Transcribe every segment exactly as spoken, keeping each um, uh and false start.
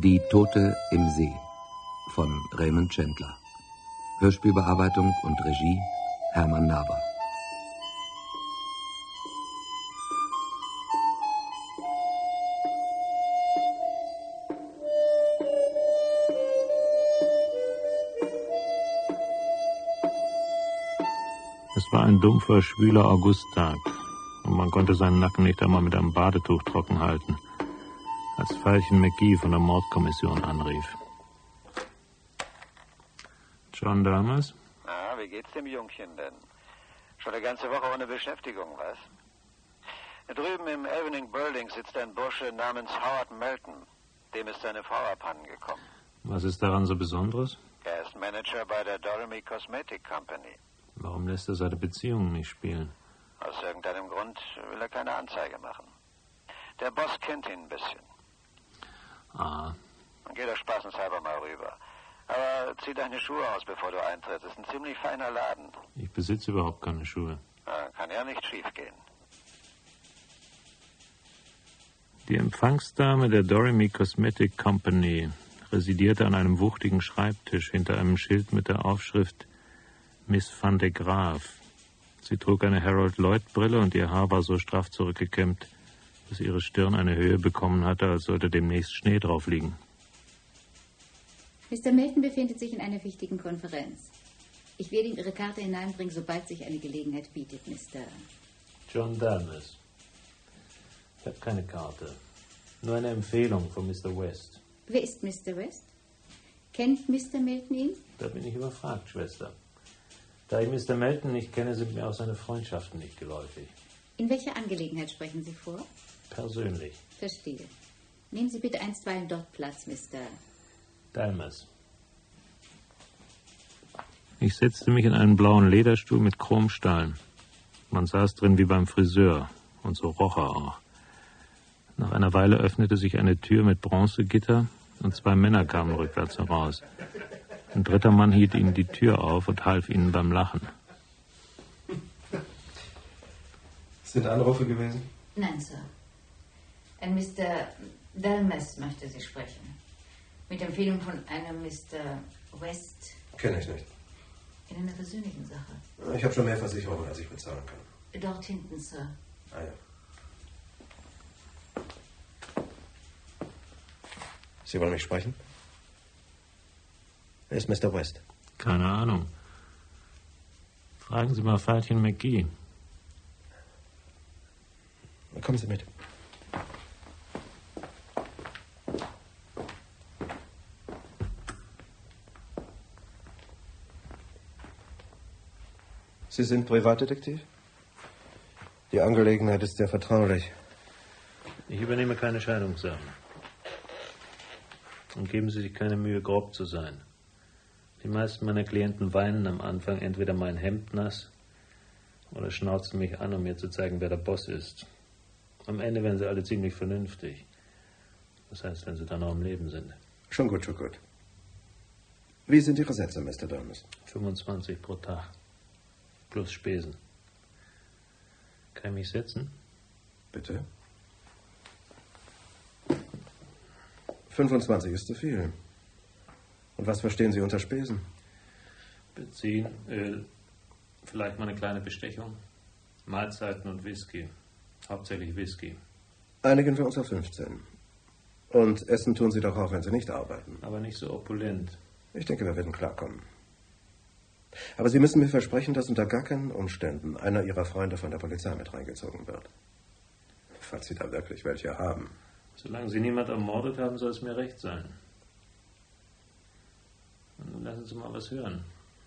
Die Tote im See von Raymond Chandler. Hörspielbearbeitung und Regie Hermann Naber. Es war ein dumpfer, schwüler Augusttag und man konnte seinen Nacken nicht einmal mit einem Badetuch trocken halten, als Veilchen McGee von der Mordkommission anrief. John Dalmas? Na, wie geht's dem Jungchen denn? Schon eine ganze Woche ohne Beschäftigung, was? Drüben im Evening Building sitzt ein Bursche namens Howard Melton. Dem ist seine Frau abhanden gekommen. Was ist daran so Besonderes? Er ist Manager bei der Dormy Cosmetic Company. Warum lässt er seine Beziehungen nicht spielen? Aus irgendeinem Grund will er keine Anzeige machen. Der Boss kennt ihn ein bisschen. Ah. Dann geh doch spaßenshalber mal rüber. Aber zieh deine Schuhe aus, bevor du eintrittst. Es ist ein ziemlich feiner Laden. Ich besitze überhaupt keine Schuhe. Na, kann ja nicht schief gehen. Die Empfangsdame der Dormy Cosmetic Company residierte an einem wuchtigen Schreibtisch hinter einem Schild mit der Aufschrift Miss van de Graaf. Sie trug eine Harold Lloyd-Brille und ihr Haar war so straff zurückgekämmt, dass ihre Stirn eine Höhe bekommen hatte, als sollte demnächst Schnee drauf liegen. Mister Melton befindet sich in einer wichtigen Konferenz. Ich werde ihm Ihre Karte hineinbringen, sobald sich eine Gelegenheit bietet, Mister John Dalmas. Ich habe keine Karte. Nur eine Empfehlung von Mister West. Wer ist Mister West? Kennt Mister Melton ihn? Da bin ich überfragt, Schwester. Da ich Mister Melton nicht kenne, sind mir auch seine Freundschaften nicht geläufig. In welcher Angelegenheit sprechen Sie vor? Persönlich. Verstehe. Nehmen Sie bitte einstweilen dort Platz, Mister Dalmas. Ich setzte mich in einen blauen Lederstuhl mit Chromstahl. Man saß drin wie beim Friseur, und so roch er auch. Nach einer Weile öffnete sich eine Tür mit Bronzegitter und zwei Männer kamen rückwärts heraus. Ein dritter Mann hielt ihnen die Tür auf und half ihnen beim Lachen. Sind Anrufe gewesen? Nein, Sir. Ein Mister Dalmas möchte Sie sprechen. Mit Empfehlung von einem Mister West. Kenne ich nicht. In einer persönlichen Sache. Ich habe schon mehr Versicherungen, als ich bezahlen kann. Dort hinten, Sir. Ah ja. Sie wollen mich sprechen? Wer ist Mister West? Keine Ahnung. Fragen Sie mal Veilchen McGee. Kommen Sie mit. Sie sind Privatdetektiv? Die Angelegenheit ist sehr vertraulich. Ich übernehme keine Scheidungssachen. Und geben Sie sich keine Mühe, grob zu sein. Die meisten meiner Klienten weinen am Anfang entweder mein Hemd nass oder schnauzen mich an, um mir zu zeigen, wer der Boss ist. Am Ende werden sie alle ziemlich vernünftig. Das heißt, wenn sie dann noch am Leben sind. Schon gut, schon gut. Wie sind Ihre Sätze, Mister Dalmas? fünfundzwanzig pro Tag. Plus Spesen. Kann ich mich setzen? Bitte? fünfundzwanzig ist zu viel. Und was verstehen Sie unter Spesen? Benzin, Öl, vielleicht mal eine kleine Bestechung. Mahlzeiten und Whisky. Hauptsächlich Whisky. Einigen wir uns auf fünfzehn. Und essen tun Sie doch auch, wenn Sie nicht arbeiten. Aber nicht so opulent. Ich denke, wir werden klarkommen. Aber Sie müssen mir versprechen, dass unter gar keinen Umständen einer Ihrer Freunde von der Polizei mit reingezogen wird. Falls Sie da wirklich welche haben. Solange Sie niemand ermordet haben, soll es mir recht sein. Und nun lassen Sie mal was hören.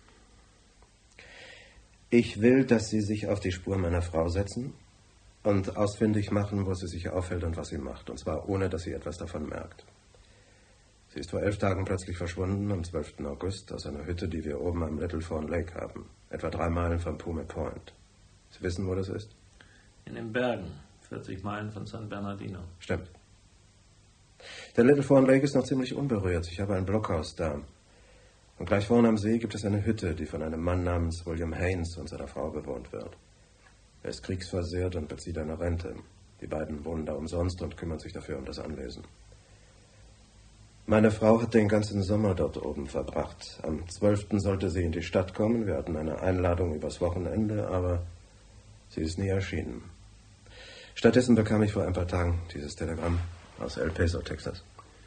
Ich will, dass Sie sich auf die Spur meiner Frau setzen und ausfindig machen, wo sie sich aufhält und was sie macht. Und zwar ohne, dass sie etwas davon merkt. Sie ist vor elf Tagen plötzlich verschwunden, am zwölften August, aus einer Hütte, die wir oben am Little Fawn Lake haben. Etwa drei Meilen von Pume Point. Sie wissen, wo das ist? In den Bergen, vierzig Meilen von San Bernardino. Stimmt. Der Little Fawn Lake ist noch ziemlich unberührt. Ich habe ein Blockhaus da. Und gleich vorne am See gibt es eine Hütte, die von einem Mann namens William Haynes und seiner Frau bewohnt wird. Er ist kriegsversehrt und bezieht eine Rente. Die beiden wohnen da umsonst und kümmern sich dafür um das Anwesen. Meine Frau hat den ganzen Sommer dort oben verbracht. Am zwölften sollte sie in die Stadt kommen. Wir hatten eine Einladung übers Wochenende, aber sie ist nie erschienen. Stattdessen bekam ich vor ein paar Tagen dieses Telegramm aus El Paso, Texas.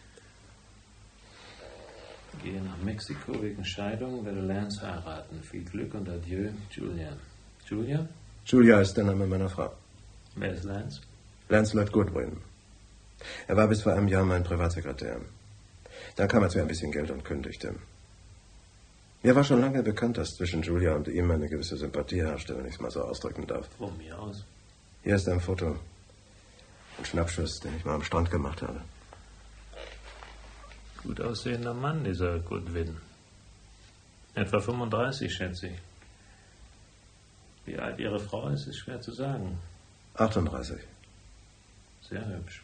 Gehe nach Mexiko wegen Scheidung, werde Lance heiraten. Viel Glück und adieu, Julia. Julia? Julia ist der Name meiner Frau. Wer ist Lance? Lance Lloyd Goodwin. Er war bis vor einem Jahr mein Privatsekretär. Dann kam er zu ein bisschen Geld und kündigte. Mir war schon lange bekannt, dass zwischen Julia und ihm eine gewisse Sympathie herrschte, wenn ich es mal so ausdrücken darf. Von mir aus. Hier ist ein Foto. Ein Schnappschuss, den ich mal am Strand gemacht habe. Gut aussehender Mann, dieser Goodwin. Etwa fünfunddreißig, schätze ich. Wie alt Ihre Frau ist, ist schwer zu sagen. achtunddreißig. Sehr hübsch.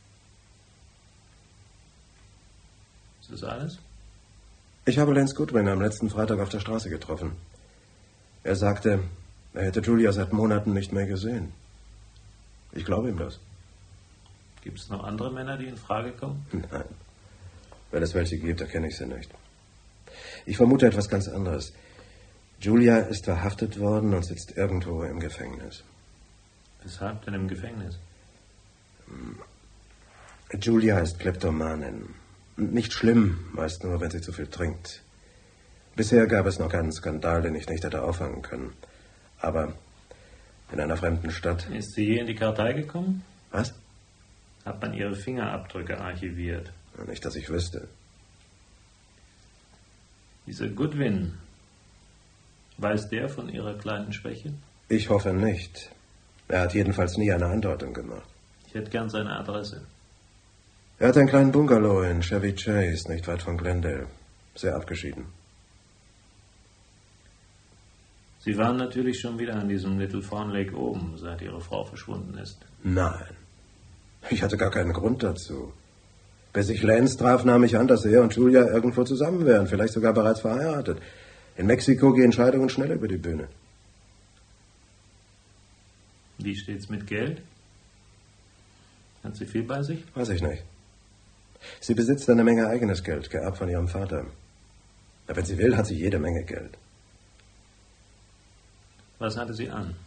Ist das alles? Ich habe Lance Goodwin am letzten Freitag auf der Straße getroffen. Er sagte, er hätte Julia seit Monaten nicht mehr gesehen. Ich glaube ihm das. Gibt es noch andere Männer, die in Frage kommen? Nein. Wenn es welche gibt, erkenne ich sie nicht. Ich vermute etwas ganz anderes. Julia ist verhaftet worden und sitzt irgendwo im Gefängnis. Weshalb denn im Gefängnis? Julia ist Kleptomanin. Nicht schlimm, meist nur, wenn sie zu viel trinkt. Bisher gab es noch keinen Skandal, den ich nicht hätte auffangen können. Aber in einer fremden Stadt... Ist sie je in die Kartei gekommen? Was? Hat man ihre Fingerabdrücke archiviert? Nicht, dass ich wüsste. Dieser Goodwin, weiß der von ihrer kleinen Schwäche? Ich hoffe nicht. Er hat jedenfalls nie eine Andeutung gemacht. Ich hätte gern seine Adresse. Er hat einen kleinen Bungalow in Chevy Chase, nicht weit von Glendale. Sehr abgeschieden. Sie waren natürlich schon wieder an diesem Little Fawn Lake oben, seit Ihre Frau verschwunden ist. Nein. Ich hatte gar keinen Grund dazu. Bis ich Lance traf, nahm ich an, dass er und Julia irgendwo zusammen wären, vielleicht sogar bereits verheiratet. In Mexiko gehen Scheidungen schnell über die Bühne. Wie steht's mit Geld? Hat sie viel bei sich? Weiß ich nicht. Sie besitzt eine Menge eigenes Geld, geerbt von ihrem Vater. Aber wenn sie will, hat sie jede Menge Geld. Was hatte sie an?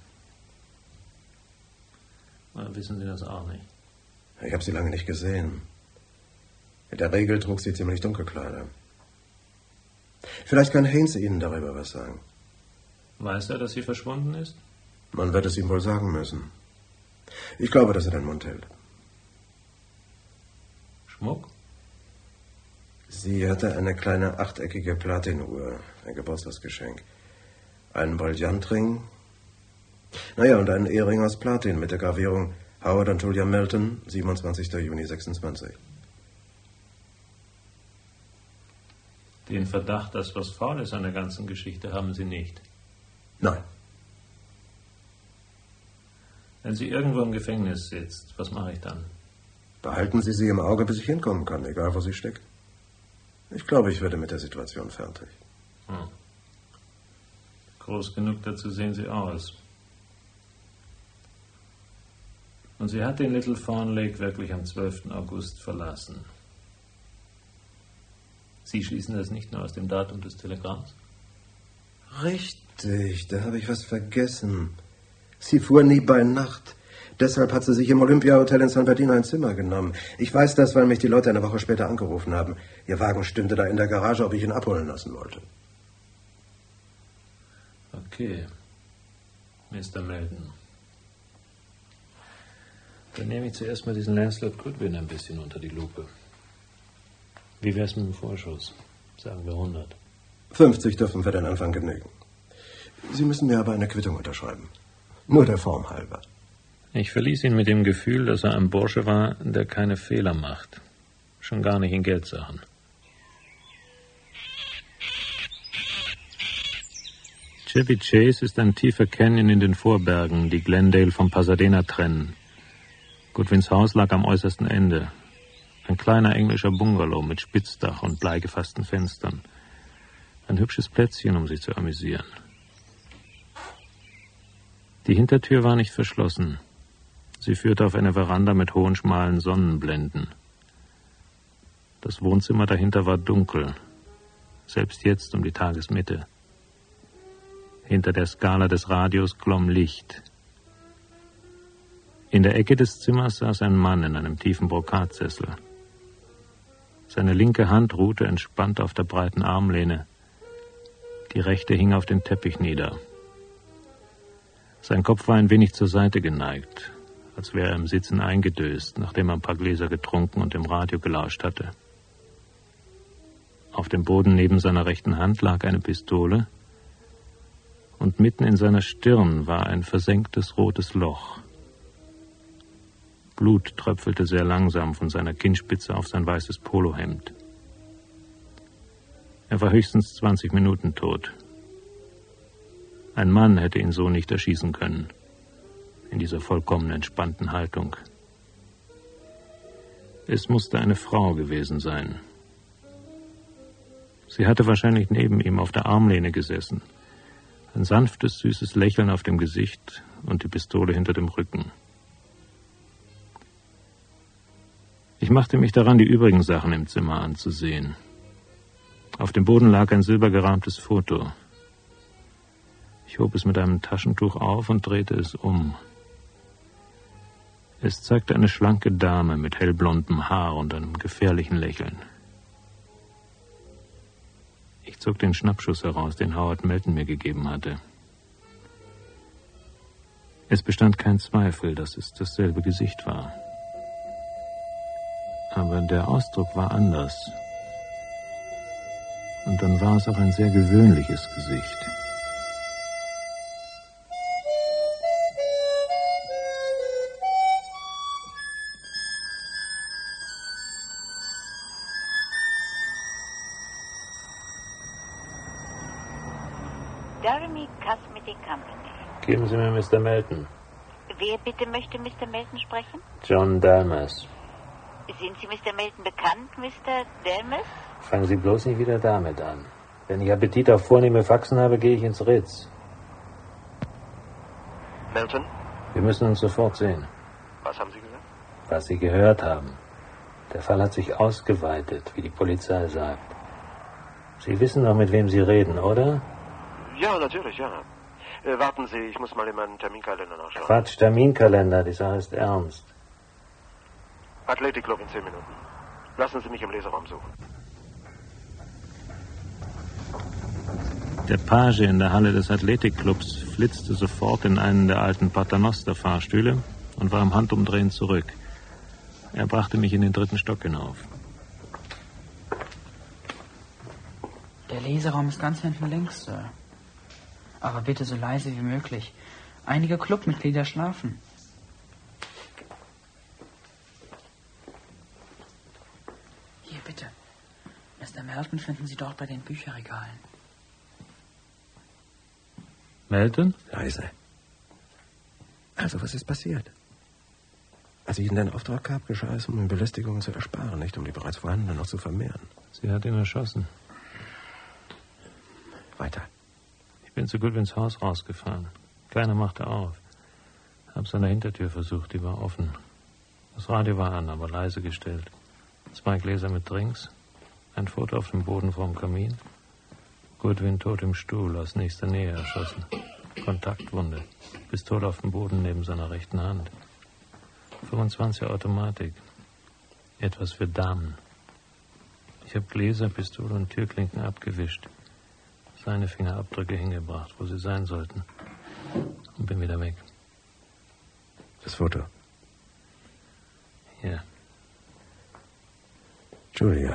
Oder wissen Sie das auch nicht? Ich habe sie lange nicht gesehen. In der Regel trug sie ziemlich dunkle Kleider. Vielleicht kann Haynes Ihnen darüber was sagen. Weiß er, dass sie verschwunden ist? Man wird es ihm wohl sagen müssen. Ich glaube, dass er den Mund hält. Schmuck? Sie hatte eine kleine achteckige Platinuhr, ein Geburtstagsgeschenk. Einen Brillantring. Naja, und einen Ehering aus Platin mit der Gravierung Howard und Julia Melton, siebenundzwanzigster Juni sechsundzwanzig. Den Verdacht, dass was faul ist an der ganzen Geschichte, haben Sie nicht? Nein. Wenn sie irgendwo im Gefängnis sitzt, was mache ich dann? Behalten Sie sie im Auge, bis ich hinkommen kann, egal wo sie steckt. Ich glaube, ich werde mit der Situation fertig. Hm. Groß genug dazu sehen Sie aus. Und sie hat den Little Fawn Lake wirklich am zwölften August verlassen. Sie schließen das nicht nur aus dem Datum des Telegramms? Richtig, da habe ich was vergessen. Sie fuhr nie bei Nacht. Deshalb hat sie sich im Olympia-Hotel in San Bernardino ein Zimmer genommen. Ich weiß das, weil mich die Leute eine Woche später angerufen haben. Ihr Wagen stünde da in der Garage, ob ich ihn abholen lassen wollte. Okay, Mister Melton. Dann nehme ich zuerst mal diesen Lance Lloyd Goodwin ein bisschen unter die Lupe. Wie wär's mit dem Vorschuss? Sagen wir hundert. fünfzig dürfen für den Anfang genügen. Sie müssen mir aber eine Quittung unterschreiben. Nur der Form halber. Ich verließ ihn mit dem Gefühl, dass er ein Bursche war, der keine Fehler macht. Schon gar nicht in Geldsachen. Chevy Chase ist ein tiefer Canyon in den Vorbergen, die Glendale vom Pasadena trennen. Goodwins Haus lag am äußersten Ende. Ein kleiner englischer Bungalow mit Spitzdach und bleigefassten Fenstern. Ein hübsches Plätzchen, um sich zu amüsieren. Die Hintertür war nicht verschlossen. Sie führte auf eine Veranda mit hohen, schmalen Sonnenblenden. Das Wohnzimmer dahinter war dunkel, selbst jetzt um die Tagesmitte. Hinter der Skala des Radios glomm Licht. In der Ecke des Zimmers saß ein Mann in einem tiefen Brokatsessel. Seine linke Hand ruhte entspannt auf der breiten Armlehne. Die rechte hing auf den Teppich nieder. Sein Kopf war ein wenig zur Seite geneigt, als wäre er im Sitzen eingedöst, nachdem er ein paar Gläser getrunken und dem Radio gelauscht hatte. Auf dem Boden neben seiner rechten Hand lag eine Pistole und mitten in seiner Stirn war ein versenktes rotes Loch. Blut tröpfelte sehr langsam von seiner Kinnspitze auf sein weißes Polohemd. Er war höchstens zwanzig Minuten tot. Ein Mann hätte ihn so nicht erschießen können, in dieser vollkommen entspannten Haltung. Es musste eine Frau gewesen sein. Sie hatte wahrscheinlich neben ihm auf der Armlehne gesessen, ein sanftes, süßes Lächeln auf dem Gesicht und die Pistole hinter dem Rücken. Ich machte mich daran, die übrigen Sachen im Zimmer anzusehen. Auf dem Boden lag ein silbergerahmtes Foto. Ich hob es mit einem Taschentuch auf und drehte es um. Es zeigte eine schlanke Dame mit hellblondem Haar und einem gefährlichen Lächeln. Ich zog den Schnappschuss heraus, den Howard Melton mir gegeben hatte. Es bestand kein Zweifel, dass es dasselbe Gesicht war. Aber der Ausdruck war anders. Und dann war es auch ein sehr gewöhnliches Gesicht. Dory Cosmetic Company. Geben Sie mir Mister Melton. Wer bitte möchte Mister Melton sprechen? John Dalmas. Sind Sie Mister Melton bekannt, Mister Dalmas? Fangen Sie bloß nicht wieder damit an. Wenn ich Appetit auf vornehme Faxen habe, gehe ich ins Ritz. Melton? Wir müssen uns sofort sehen. Was haben Sie gesagt? Was Sie gehört haben. Der Fall hat sich ausgeweitet, wie die Polizei sagt. Sie wissen doch, mit wem Sie reden, oder? Ja, natürlich, ja. Äh, warten Sie, ich muss mal in meinen Terminkalender nachschauen. Quatsch, Terminkalender, die Sache ist ernst. Athletic Club in zehn Minuten. Lassen Sie mich im Leseraum suchen. Der Page in der Halle des Athletikclubs flitzte sofort in einen der alten Paternoster-Fahrstühle und war im Handumdrehen zurück. Er brachte mich in den dritten Stock hinauf. Der Leseraum ist ganz hinten links, Sir. Aber bitte so leise wie möglich. Einige Clubmitglieder schlafen. Hier, bitte. Mister Melton finden Sie dort bei den Bücherregalen. Melton? Leise. Also, was ist passiert? Als ich Ihnen den Auftrag gab, geschah es, um Ihnen Belästigungen zu ersparen, nicht um die bereits vorhandenen noch zu vermehren. Sie hat ihn erschossen. Weiter. Ich bin so gut wie ins Haus rausgefahren. Keiner machte auf. Hab's an der Hintertür versucht, die war offen. Das Radio war an, aber leise gestellt. Zwei Gläser mit Drinks, ein Foto auf dem Boden vorm Kamin. Goodwin tot im Stuhl, aus nächster Nähe erschossen. Kontaktwunde, Pistole auf dem Boden neben seiner rechten Hand. fünfundzwanziger Automatik. Etwas für Damen. Ich habe Gläser, Pistole und Türklinken abgewischt. Seine Fingerabdrücke hingebracht, wo sie sein sollten. Und bin wieder weg. Das Foto. Hier. Julia.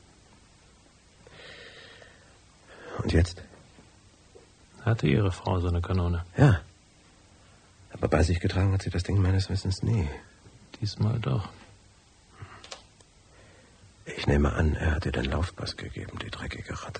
Und jetzt? Hatte Ihre Frau so eine Kanone? Ja. Aber bei sich getragen hat sie das Ding meines Wissens nie. Diesmal doch. Ich nehme an, er hat ihr den Laufpass gegeben, die dreckige Ratte.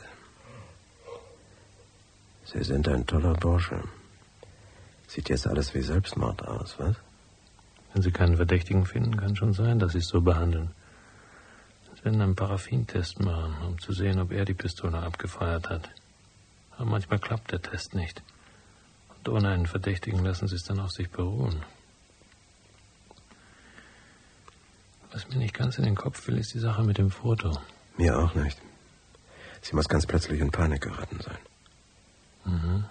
Sie sind ein toller Bursche. Sieht jetzt alles wie Selbstmord aus, was? Wenn Sie keinen Verdächtigen finden, kann schon sein, dass Sie es so behandeln. Sie werden einen Paraffintest machen, um zu sehen, ob er die Pistole abgefeuert hat. Aber manchmal klappt der Test nicht. Und ohne einen Verdächtigen lassen Sie es dann auf sich beruhen. Was mir nicht ganz in den Kopf will, ist die Sache mit dem Foto. Mir auch nicht. Sie muss ganz plötzlich in Panik geraten sein. Mhm.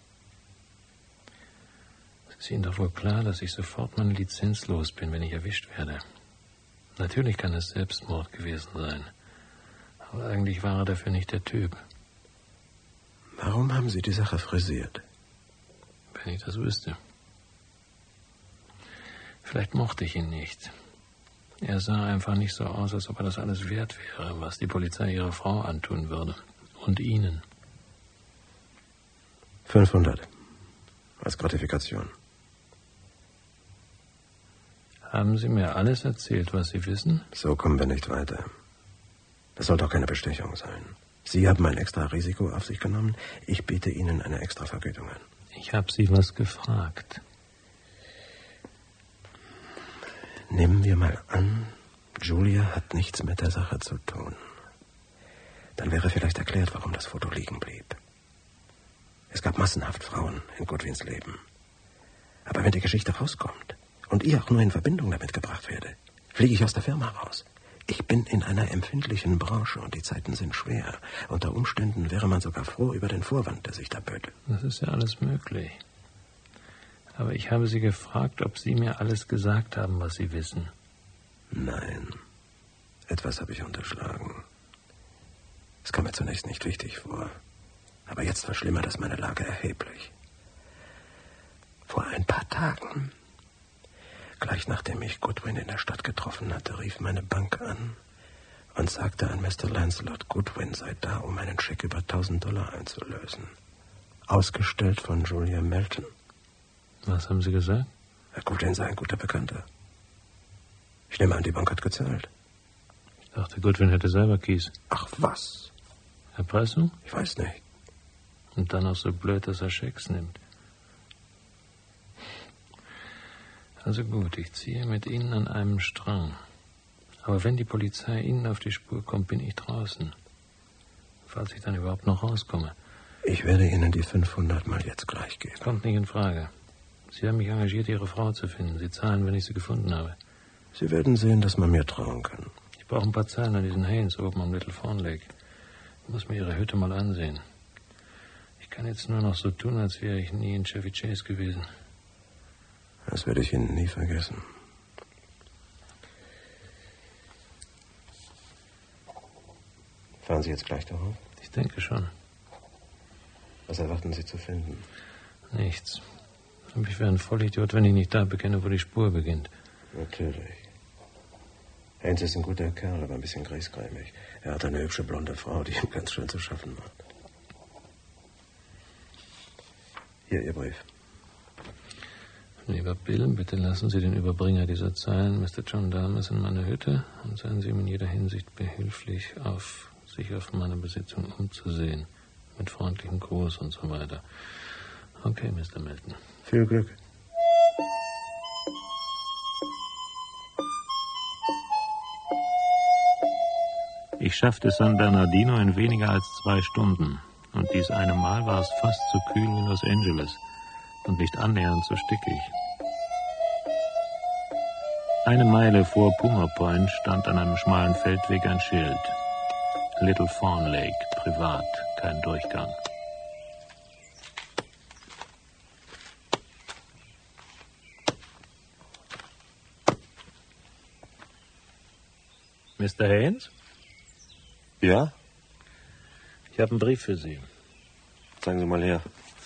Es ist Ihnen doch wohl klar, dass ich sofort meine Lizenz los bin, wenn ich erwischt werde. Natürlich kann es Selbstmord gewesen sein. Aber eigentlich war er dafür nicht der Typ. Warum haben Sie die Sache frisiert? Wenn ich das wüsste. Vielleicht mochte ich ihn nicht. Er sah einfach nicht so aus, als ob er das alles wert wäre, was die Polizei ihrer Frau antun würde. Und Ihnen. fünfhundert. Als Gratifikation. Haben Sie mir alles erzählt, was Sie wissen? So kommen wir nicht weiter. Das soll doch keine Bestechung sein. Sie haben ein extra Risiko auf sich genommen. Ich biete Ihnen eine extra Vergütung an. Ich habe Sie was gefragt. Nehmen wir mal an, Julia hat nichts mit der Sache zu tun. Dann wäre vielleicht erklärt, warum das Foto liegen blieb. Es gab massenhaft Frauen in Goodwins Leben. Aber wenn die Geschichte rauskommt und ich auch nur in Verbindung damit gebracht werde, fliege ich aus der Firma raus. Ich bin in einer empfindlichen Branche und die Zeiten sind schwer. Unter Umständen wäre man sogar froh über den Vorwand, der sich da böte. Das ist ja alles möglich. Aber ich habe Sie gefragt, ob Sie mir alles gesagt haben, was Sie wissen. Nein, etwas habe ich unterschlagen. Es kam mir zunächst nicht wichtig vor. Aber jetzt verschlimmert es meine Lage erheblich. Vor ein paar Tagen, gleich nachdem ich Goodwin in der Stadt getroffen hatte, rief meine Bank an und sagte an Mister Lancelot, Goodwin sei da, um einen Scheck über tausend Dollar einzulösen. Ausgestellt von Julia Melton. Was haben Sie gesagt? Herr Goodwin sei ein guter Bekannter. Ich nehme an, die Bank hat gezahlt. Ich dachte, Goodwin hätte selber Kies. Ach was? Erpressung? Ich weiß nicht. Und dann auch so blöd, dass er Schecks nimmt. Also gut, ich ziehe mit Ihnen an einem Strang. Aber wenn die Polizei Ihnen auf die Spur kommt, bin ich draußen. Falls ich dann überhaupt noch rauskomme. Ich werde Ihnen die fünfhundert mal jetzt gleich geben. Kommt nicht in Frage. Sie haben mich engagiert, Ihre Frau zu finden. Sie zahlen, wenn ich sie gefunden habe. Sie werden sehen, dass man mir trauen kann. Ich brauche ein paar Zeilen an diesen Haynes oben am Little Fawn Lake. Ich muss mir Ihre Hütte mal ansehen. Ich kann jetzt nur noch so tun, als wäre ich nie in Chevy Chase gewesen. Das werde ich Ihnen nie vergessen. Fahren Sie jetzt gleich darauf? Ich denke schon. Was erwarten Sie zu finden? Nichts. Aber ich wäre ein Vollidiot, wenn ich nicht da bekenne, wo die Spur beginnt. Natürlich. Haynes ist ein guter Kerl, aber ein bisschen griesgrämig. Er hat eine hübsche blonde Frau, die ihm ganz schön zu schaffen macht. Hier, Ihr Brief. Lieber Bill, bitte lassen Sie den Überbringer dieser Zeilen, Mister John Dalmas, in meine Hütte und seien Sie ihm in jeder Hinsicht behilflich, auf, sich auf meine Besitzung umzusehen. Mit freundlichem Gruß und so weiter. Okay, Mister Melton. Viel Glück. Ich schaffte San Bernardino in weniger als zwei Stunden. Und dies eine Mal war es fast so kühl wie Los Angeles und nicht annähernd so stickig. Eine Meile vor Puma Point stand an einem schmalen Feldweg ein Schild. Little Fawn Lake, privat, kein Durchgang. Mister Haynes? Ja? Ich habe einen Brief für Sie. Sagen Sie mal her.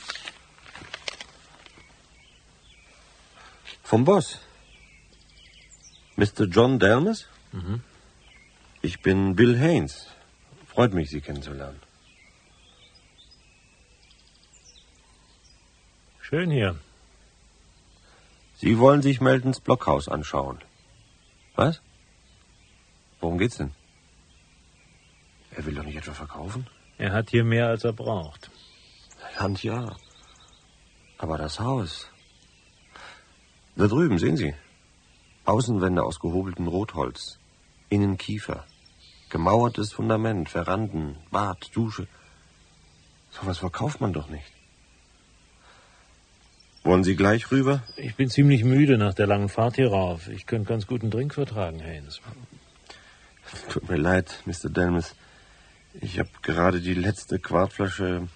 Vom Boss. Mister John Dalmas? Mhm. Ich bin Bill Haynes. Freut mich, Sie kennenzulernen. Schön hier. Sie wollen sich Meltons Blockhaus anschauen. Was? Worum geht's denn? Er will doch nicht etwa verkaufen? Er hat hier mehr, als er braucht. Land ja. Aber das Haus... Da drüben, sehen Sie. Außenwände aus gehobeltem Rotholz. Innen Kiefer. Gemauertes Fundament, Veranden, Bad, Dusche. So was verkauft man doch nicht. Wollen Sie gleich rüber? Ich bin ziemlich müde nach der langen Fahrt hier rauf. Ich könnte ganz gut einen Drink vertragen, Haynes. Tut mir leid, Mister Delmas. Ich habe gerade die letzte Quartflasche...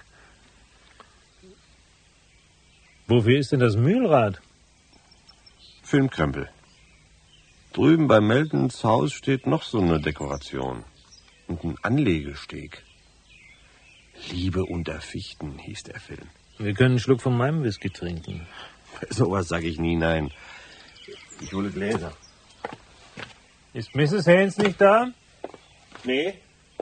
Wofür ist denn das Mühlrad? Filmkrempel. Drüben bei Meltons Haus steht noch so eine Dekoration. Und ein Anlegesteg. Liebe unter Fichten hieß der Film. Wir können einen Schluck von meinem Whisky trinken. So was sage ich nie nein. Ich hole Gläser. Ist Misses Haynes nicht da? Nee.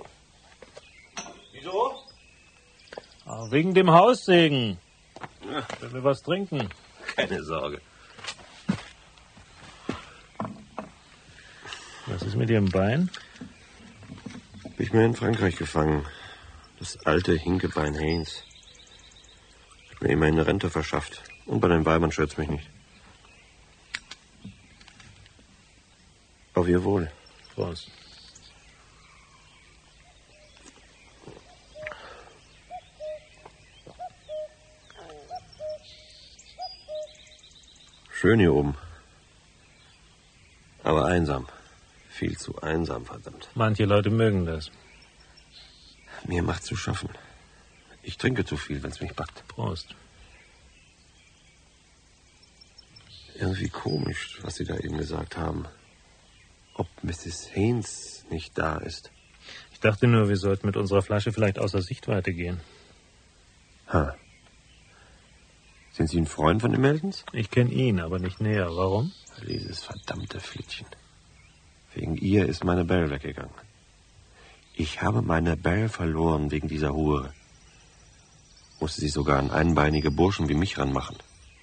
Wieso? Ach, wegen dem Haussegen. Ja. Wenn wir was trinken. Keine Sorge. Was ist mit Ihrem Bein? Hab ich mir in Frankreich gefangen. Das alte Hinkebein Haynes. Hat mir immerhin eine Rente verschafft. Und bei den Weibern stört's mich nicht. Auf Ihr Wohl. Prost. Schön hier oben. Aber einsam. Viel zu einsam, verdammt. Manche Leute mögen das. Mir macht's zu schaffen. Ich trinke zu viel, wenn's mich packt. Prost. Irgendwie komisch, was Sie da eben gesagt haben. Ob Misses Haynes nicht da ist. Ich dachte nur, wir sollten mit unserer Flasche vielleicht außer Sichtweite gehen. Ha. Sind Sie ein Freund von den Meltons? Ich kenne ihn, aber nicht näher. Warum? Dieses verdammte Flittchen. Wegen ihr ist meine Belle weggegangen. Ich habe meine Belle verloren wegen dieser Hure. Musste sie sogar an einbeinige Burschen wie mich ranmachen.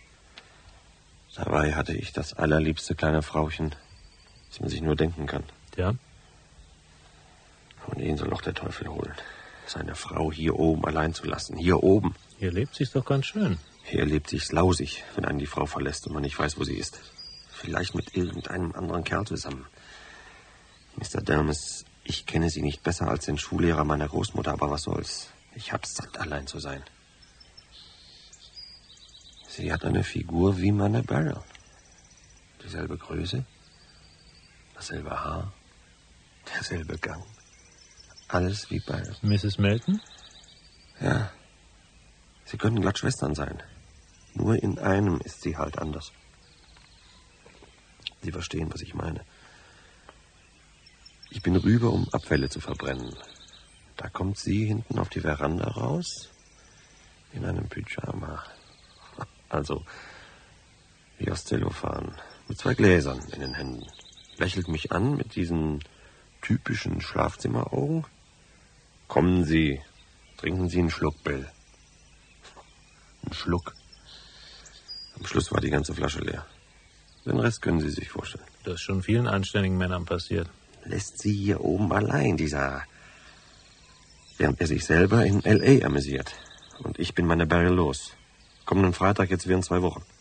Dabei hatte ich das allerliebste kleine Frauchen, das man sich nur denken kann. Ja? Und ihn soll auch der Teufel holen. Seine Frau hier oben allein zu lassen. Hier oben. Hier lebt sich's doch ganz schön. Hier lebt sich's lausig, wenn einen die Frau verlässt und man nicht weiß, wo sie ist. Vielleicht mit irgendeinem anderen Kerl zusammen. Mister Delmas, ich kenne Sie nicht besser als den Schullehrer meiner Großmutter, aber was soll's. Ich hab's satt, allein zu sein. Sie hat eine Figur wie meine Belle. Dieselbe Größe, dasselbe Haar, derselbe Gang. Alles wie bei... Misses Melton? Ja. Sie könnten glatt Schwestern sein. Nur in einem ist sie halt anders. Sie verstehen, was ich meine. Ich bin rüber, um Abfälle zu verbrennen. Da kommt sie hinten auf die Veranda raus, in einem Pyjama. Also, wie aus Zellophan, mit zwei Gläsern in den Händen. Lächelt mich an mit diesen typischen Schlafzimmeraugen. Kommen Sie, trinken Sie einen Schluck, Bill. Ein Schluck. Am Schluss war die ganze Flasche leer. Den Rest können Sie sich vorstellen. Das ist schon vielen anständigen Männern passiert. Lässt sie hier oben allein, dieser... Während er sich selber in L A amüsiert. Und ich bin meine Barrel los. Kommenden Freitag, jetzt wären zwei Wochen.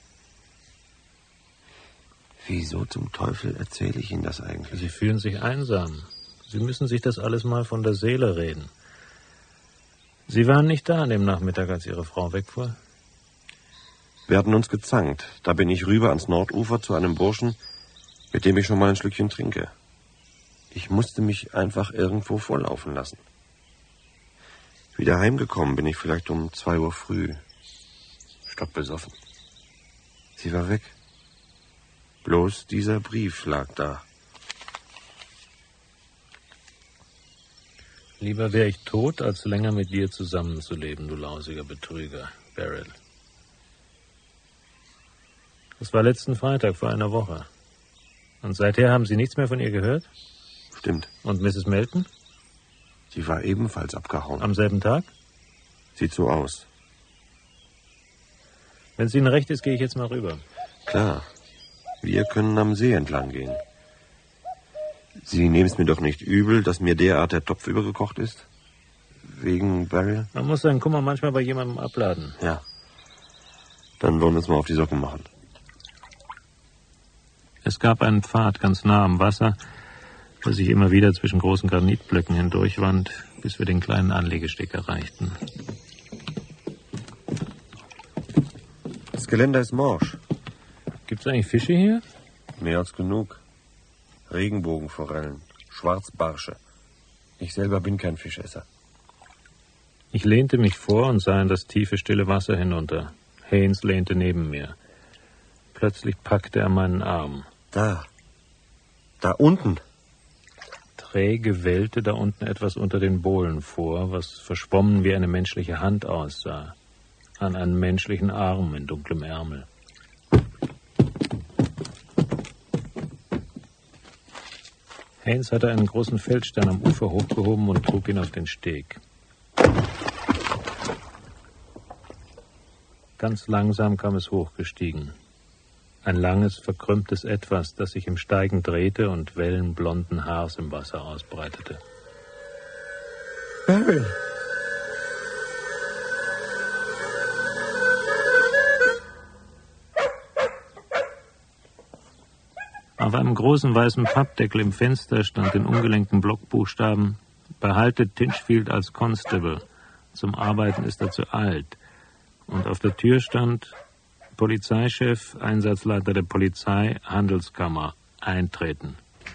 Wieso zum Teufel erzähle ich Ihnen das eigentlich? Sie fühlen sich einsam. Sie müssen sich das alles mal von der Seele reden. Sie waren nicht da an dem Nachmittag, als Ihre Frau wegfuhr? Wir hatten uns gezankt. Da bin ich rüber ans Nordufer zu einem Burschen, mit dem ich schon mal ein Schlückchen trinke. Ich musste mich einfach irgendwo vorlaufen lassen. Wieder heimgekommen bin ich vielleicht um zwei Uhr früh. Stockbesoffen. Sie war weg. Bloß dieser Brief lag da. Lieber wäre ich tot, als länger mit dir zusammenzuleben, du lausiger Betrüger, Beryl. Das war letzten Freitag vor einer Woche. Und seither haben Sie nichts mehr von ihr gehört? Stimmt. Und Misses Melton? Sie war ebenfalls abgehauen. Am selben Tag? Sieht so aus. Wenn es Ihnen recht ist, gehe ich jetzt mal rüber. Klar. Wir können am See entlang gehen. Sie nehmen es mir doch nicht übel, dass mir derart der Topf übergekocht ist? Wegen Beryl? Man muss seinen Kummer manchmal bei jemandem abladen. Ja. Dann wollen wir uns mal auf die Socken machen. Es gab einen Pfad ganz nah am Wasser, der sich immer wieder zwischen großen Granitblöcken hindurchwand, bis wir den kleinen Anlegesteg erreichten. Geländer ist morsch. Gibt's eigentlich Fische hier? Mehr als genug. Regenbogenforellen, Schwarzbarsche. Ich selber bin kein Fischesser. Ich lehnte mich vor und sah in das tiefe, stille Wasser hinunter. Haynes lehnte neben mir. Plötzlich packte er meinen Arm. Da. Da unten. Träge wellte da unten etwas unter den Bohlen vor, was verschwommen wie eine menschliche Hand aussah. An einen menschlichen Arm in dunklem Ärmel. Haynes hatte einen großen Feldstein am Ufer hochgehoben und trug ihn auf den Steg. Ganz langsam kam es hochgestiegen. Ein langes, verkrümmtes Etwas, das sich im Steigen drehte und Wellen blonden Haars im Wasser ausbreitete. Beryl! Auf einem großen weißen Pappdeckel im Fenster stand in ungelenkten Blockbuchstaben: Behaltet Tinchfield als Constable. Zum Arbeiten ist er zu alt. Und auf der Tür stand: Polizeichef, Einsatzleiter der Polizei, Handelskammer, eintreten.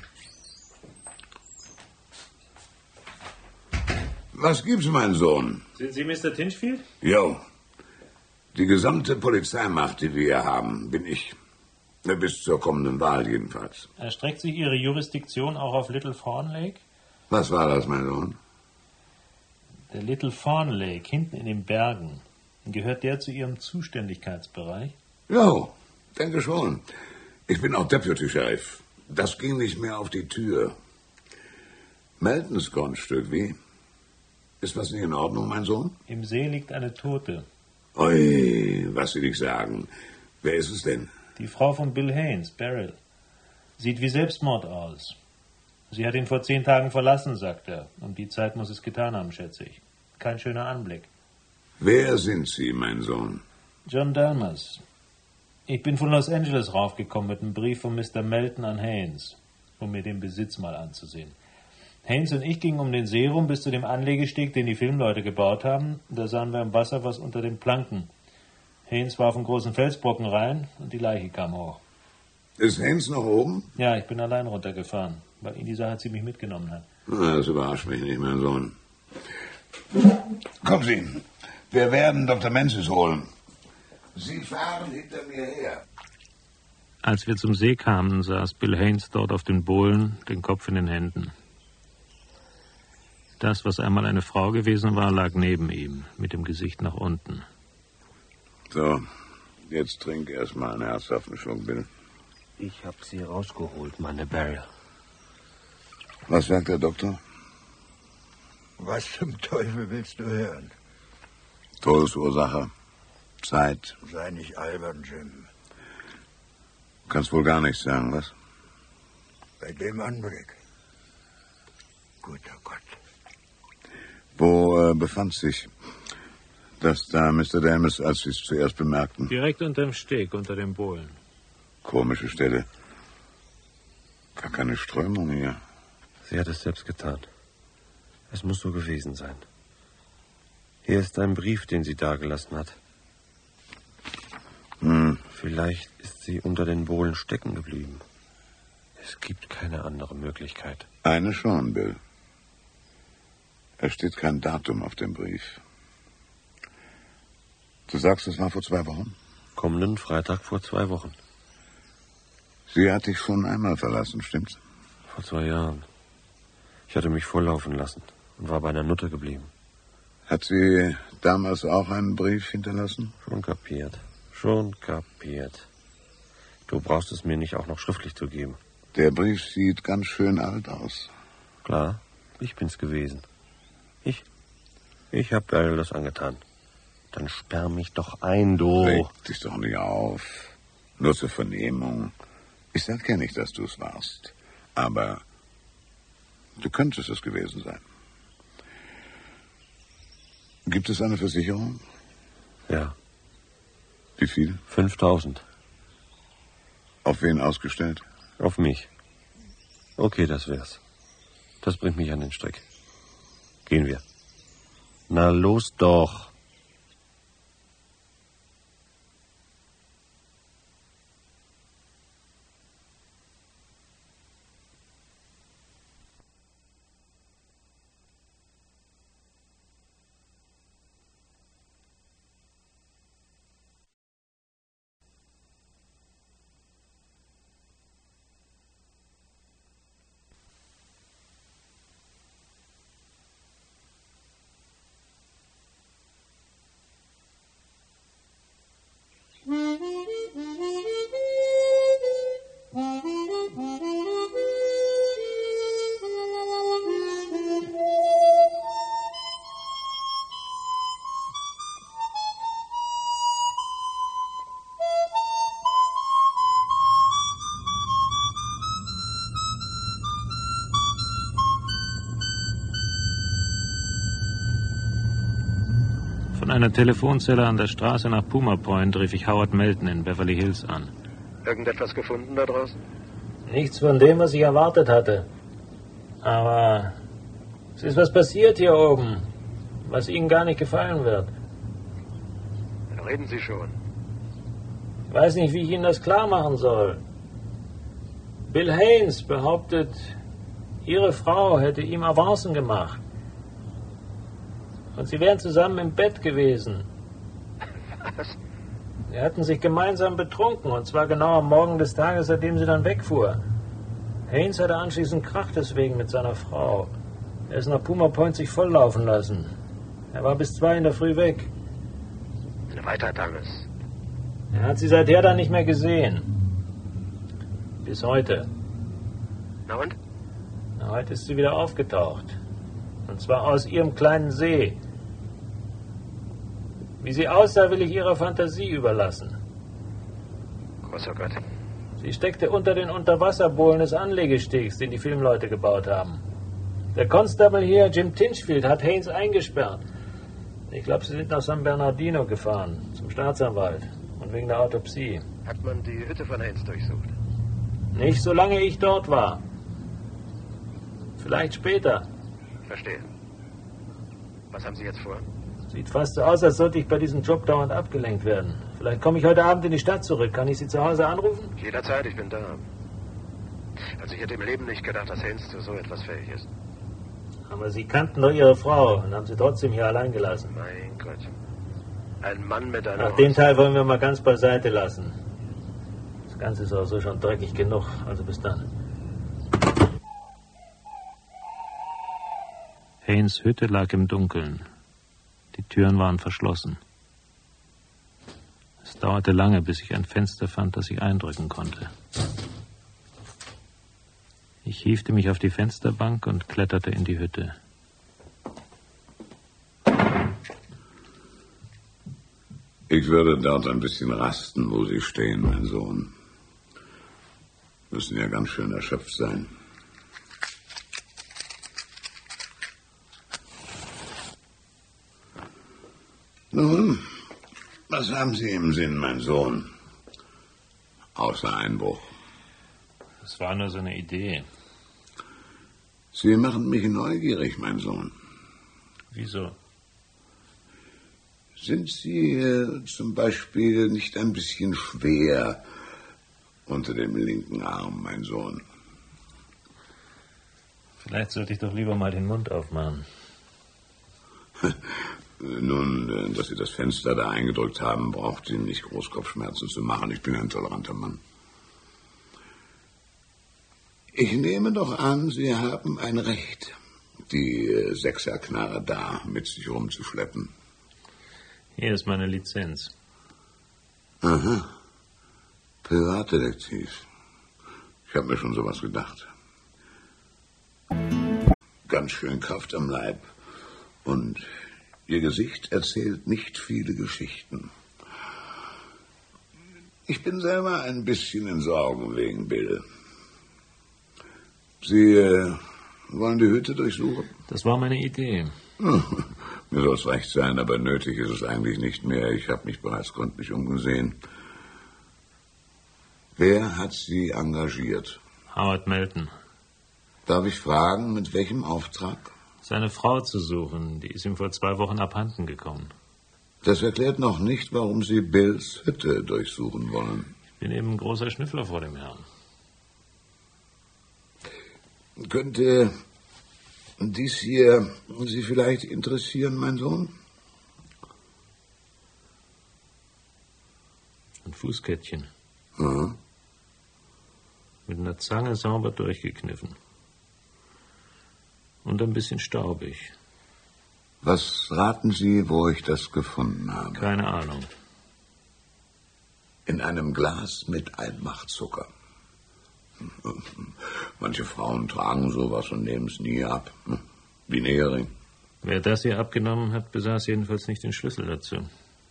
Was gibt's, mein Sohn? Sind Sie Mister Tinchfield? Jo. Die gesamte Polizeimacht, die wir hier haben, bin ich. Bis zur kommenden Wahl jedenfalls. Erstreckt sich Ihre Jurisdiktion auch auf Little Fawn Lake? Was war das, mein Sohn? Der Little Fawn Lake, hinten in den Bergen. Gehört der zu Ihrem Zuständigkeitsbereich? Jo, denke schon. Ich bin auch Deputy Sheriff. Das ging nicht mehr auf die Tür. Meltons Grundstück, wie? Ist was nicht in Ordnung, mein Sohn? Im See liegt eine Tote. Ui, was will ich sagen? Wer ist es denn? Die Frau von Bill Haynes, Beryl. Sieht wie Selbstmord aus. Sie hat ihn vor zehn Tagen verlassen, sagt er. Um die Zeit muss es getan haben, schätze ich. Kein schöner Anblick. Wer sind Sie, mein Sohn? John Delmas. Ich bin von Los Angeles raufgekommen mit einem Brief von Mister Melton an Haynes, um mir den Besitz mal anzusehen. Haynes und ich gingen um den See rum bis zu dem Anlegesteg, den die Filmleute gebaut haben. Da sahen wir im Wasser was unter den Planken. Haynes warf einen großen Felsbrocken rein und die Leiche kam hoch. Ist Haynes noch oben? Ja, ich bin allein runtergefahren, weil ihn die Sache ziemlich mitgenommen hat. Na, das überrascht mich nicht, mein Sohn. Kommen Sie, wir werden Doktor Menzies holen. Sie fahren hinter mir her. Als wir zum See kamen, saß Bill Haynes dort auf den Bohlen, den Kopf in den Händen. Das, was einmal eine Frau gewesen war, lag neben ihm, mit dem Gesicht nach unten. So, jetzt trink erst mal einen herzhaften Schluck, Bill. Ich hab sie rausgeholt, meine Beryl. Was sagt der Doktor? Was zum Teufel willst du hören? Todesursache, Zeit. Sei nicht albern, Jim. Du kannst wohl gar nichts sagen, was? Bei dem Anblick. Guter Gott. Wo äh, befand sich das da, Mister Delmas, als Sie es zuerst bemerkten? Direkt unterm Steg, unter dem Bohlen. Komische Stelle. Gar keine Strömung hier. Sie hat es selbst getan. Es muss so gewesen sein. Hier ist ein Brief, den sie dagelassen hat. Hm. Vielleicht ist sie unter den Bohlen stecken geblieben. Es gibt keine andere Möglichkeit. Eine schon, Bill. Es steht kein Datum auf dem Brief. Du sagst, es war vor zwei Wochen? Kommenden Freitag vor zwei Wochen. Sie hat dich schon einmal verlassen, stimmt's? Vor zwei Jahren. Ich hatte mich volllaufen lassen und war bei einer Nutte geblieben. Hat sie damals auch einen Brief hinterlassen? Schon kapiert. Schon kapiert. Du brauchst es mir nicht auch noch schriftlich zu geben. Der Brief sieht ganz schön alt aus. Klar, ich bin's gewesen. Ich? Ich hab Beryl das angetan. Dann sperr mich doch ein, du. Reg dich doch nicht auf. Nur zur Vernehmung. Ich erkenne nicht, dass du es warst. Aber du könntest es gewesen sein. Gibt es eine Versicherung? Ja. Wie viel? Fünftausend. Auf wen ausgestellt? Auf mich. Okay, das wär's. Das bringt mich an den Strick. Gehen wir. Na los doch. Von einer Telefonzelle an der Straße nach Puma Point rief ich Howard Melton in Beverly Hills an. Irgendetwas gefunden da draußen? Nichts von dem, was ich erwartet hatte. Aber es ist was passiert hier oben, was Ihnen gar nicht gefallen wird. Reden Sie schon. Ich weiß nicht, wie ich Ihnen das klar machen soll. Bill Haynes behauptet, Ihre Frau hätte ihm Avancen gemacht. Und sie wären zusammen im Bett gewesen. Was? Sie hatten sich gemeinsam betrunken, und zwar genau am Morgen des Tages, seitdem sie dann wegfuhr. Haynes hatte anschließend Krach deswegen mit seiner Frau. Er ist nach Puma Point sich volllaufen lassen. Er war bis zwei in der Früh weg. Weiter hat alles. Er hat sie seither dann nicht mehr gesehen. Bis heute. Na und? Na, heute ist sie wieder aufgetaucht. Und zwar aus ihrem kleinen See. Wie sie aussah, will ich ihrer Fantasie überlassen. Großer Gott. Sie steckte unter den Unterwasserbohlen des Anlegestegs, den die Filmleute gebaut haben. Der Constable hier, Jim Tinchfield, hat Haynes eingesperrt. Ich glaube, sie sind nach San Bernardino gefahren, zum Staatsanwalt. Und wegen der Autopsie. Hat man die Hütte von Haynes durchsucht? Nicht, solange ich dort war. Vielleicht später. Verstehe. Was haben Sie jetzt vor? Sieht fast so aus, als sollte ich bei diesem Job dauernd abgelenkt werden. Vielleicht komme ich heute Abend in die Stadt zurück. Kann ich Sie zu Hause anrufen? Jederzeit, ich bin da. Also ich hätte im Leben nicht gedacht, dass Haynes zu so etwas fähig ist. Aber Sie kannten doch Ihre Frau und haben sie trotzdem hier allein gelassen. Mein Gott. Ein Mann mit einer... Ach, den Teil wollen wir mal ganz beiseite lassen. Das Ganze ist auch so schon dreckig genug. Also bis dann. Haynes' Hütte lag im Dunkeln. Die Türen waren verschlossen. Es dauerte lange, bis ich ein Fenster fand, das ich eindrücken konnte. Ich hiefte mich auf die Fensterbank und kletterte in die Hütte. Ich würde dort ein bisschen rasten, wo Sie stehen, mein Sohn. Müssen ja ganz schön erschöpft sein. Nun, was haben Sie im Sinn, mein Sohn? Außer Einbruch. Das war nur so eine Idee. Sie machen mich neugierig, mein Sohn. Wieso? Sind Sie äh, zum Beispiel nicht ein bisschen schwer unter dem linken Arm, mein Sohn? Vielleicht sollte ich doch lieber mal den Mund aufmachen. Nun, äh, dass Sie das Fenster da eingedrückt haben, braucht Ihnen nicht Großkopfschmerzen zu machen. Ich bin ein toleranter Mann. Ich nehme doch an, Sie haben ein Recht, die äh, Sechserknarre da mit sich rumzuschleppen. Hier ist meine Lizenz. Aha. Privatdetektiv. Ich habe mir schon sowas gedacht. Ganz schön Kraft am Leib. Und Ihr Gesicht erzählt nicht viele Geschichten. Ich bin selber ein bisschen in Sorgen wegen Bill. Sie äh, wollen die Hütte durchsuchen? Das war meine Idee. Hm, mir soll es recht sein, aber nötig ist es eigentlich nicht mehr. Ich habe mich bereits gründlich umgesehen. Wer hat Sie engagiert? Howard Melton. Darf ich fragen, mit welchem Auftrag? Seine Frau zu suchen. Die ist ihm vor zwei Wochen abhanden gekommen. Das erklärt noch nicht, warum Sie Bills Hütte durchsuchen wollen. Ich bin eben ein großer Schnüffler vor dem Herrn. Könnte dies hier Sie vielleicht interessieren, mein Sohn? Ein Fußkettchen. Aha. Mit einer Zange sauber durchgekniffen. Und ein bisschen staubig. Was raten Sie, wo ich das gefunden habe? Keine Ahnung. In einem Glas mit Einmachzucker. Manche Frauen tragen sowas und nehmen es nie ab. Wie ein Ehering. Wer das hier abgenommen hat, besaß jedenfalls nicht den Schlüssel dazu.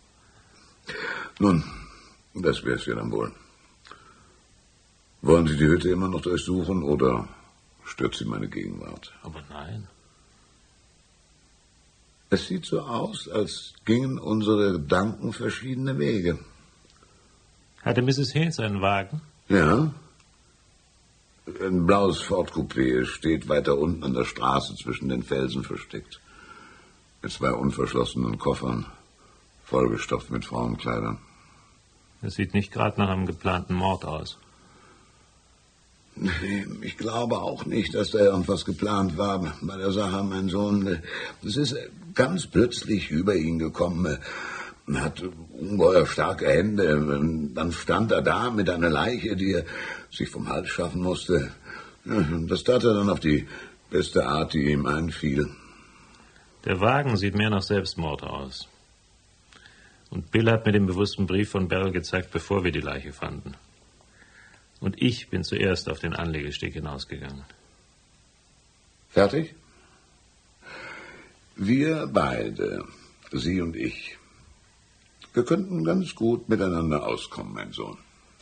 Nun, das wär's ja dann wohl. Wollen Sie die Hütte immer noch durchsuchen oder stört Sie meine Gegenwart? Aber nein. Es sieht so aus, als gingen unsere Gedanken verschiedene Wege. Hatte Misses Hayes einen Wagen? Ja. Ein blaues Ford-Coupé steht weiter unten an der Straße zwischen den Felsen versteckt. Mit zwei unverschlossenen Koffern, vollgestopft mit Frauenkleidern. Es sieht nicht gerade nach einem geplanten Mord aus. Nee, ich glaube auch nicht, dass da irgendwas geplant war bei der Sache, mein Sohn. Es ist ganz plötzlich über ihn gekommen. Er hat ungeheuer starke Hände. Dann stand er da mit einer Leiche, die er sich vom Hals schaffen musste. Das tat er dann auf die beste Art, die ihm einfiel. Der Wagen sieht mehr nach Selbstmord aus. Und Bill hat mir den bewussten Brief von Beryl gezeigt, bevor wir die Leiche fanden. Und ich bin zuerst auf den Anlegesteg hinausgegangen. Fertig? Wir beide, Sie und ich, wir könnten ganz gut miteinander auskommen, mein Sohn.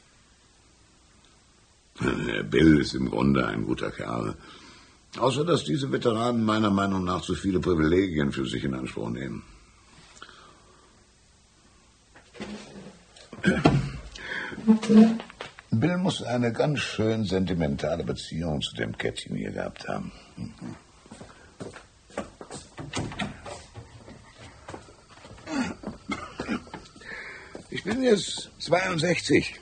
Bill ist im Grunde ein guter Kerl. Außer dass diese Veteranen meiner Meinung nach zu viele Privilegien für sich in Anspruch nehmen. Bill muss eine ganz schön sentimentale Beziehung zu dem Kätzchen hier gehabt haben. Ich bin jetzt zweiundsechzig.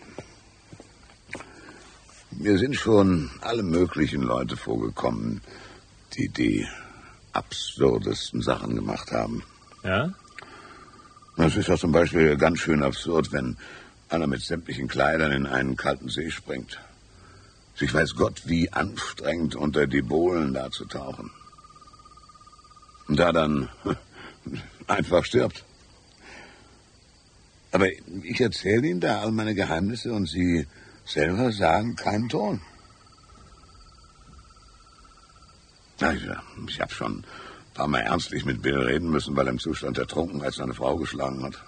Mir sind schon alle möglichen Leute vorgekommen, die die absurdesten Sachen gemacht haben. Ja? Es ist ja zum Beispiel ganz schön absurd, wenn einer mit sämtlichen Kleidern in einen kalten See springt. Ich weiß Gott, wie anstrengend unter die Bohlen da zu tauchen. Und da dann einfach stirbt. Aber ich erzähle Ihnen da all meine Geheimnisse und Sie selber sagen keinen Ton. Na, ich, ich habe schon ein paar Mal ernstlich mit Bill reden müssen, weil er im Zustand der Trunkenheit seine Frau geschlagen hat.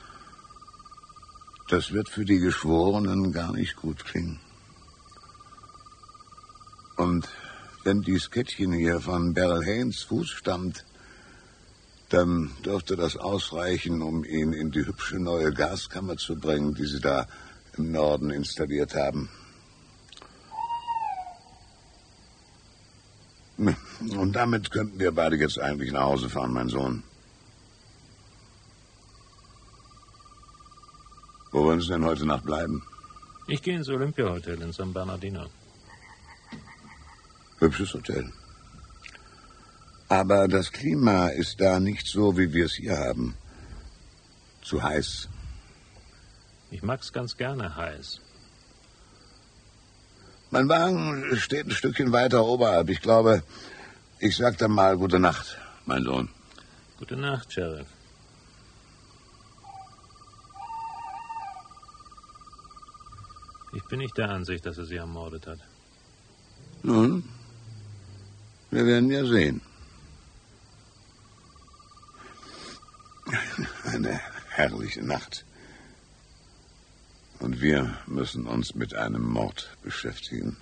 Das wird für die Geschworenen gar nicht gut klingen. Und wenn dies Kettchen hier von Beryl Haynes Fuß stammt, dann dürfte das ausreichen, um ihn in die hübsche neue Gaskammer zu bringen, die sie da im Norden installiert haben. Und damit könnten wir beide jetzt eigentlich nach Hause fahren, mein Sohn. Wo wollen Sie denn heute Nacht bleiben? Ich gehe ins Olympia-Hotel in San Bernardino. Hübsches Hotel. Aber das Klima ist da nicht so, wie wir es hier haben. Zu heiß. Ich mag's ganz gerne heiß. Mein Wagen steht ein Stückchen weiter oberhalb. Ich glaube, ich sag dann mal gute Nacht, mein Sohn. Gute Nacht, Sheriff. Ich bin nicht der Ansicht, dass er sie ermordet hat. Nun, wir werden ja sehen. Eine herrliche Nacht. Und wir müssen uns mit einem Mord beschäftigen.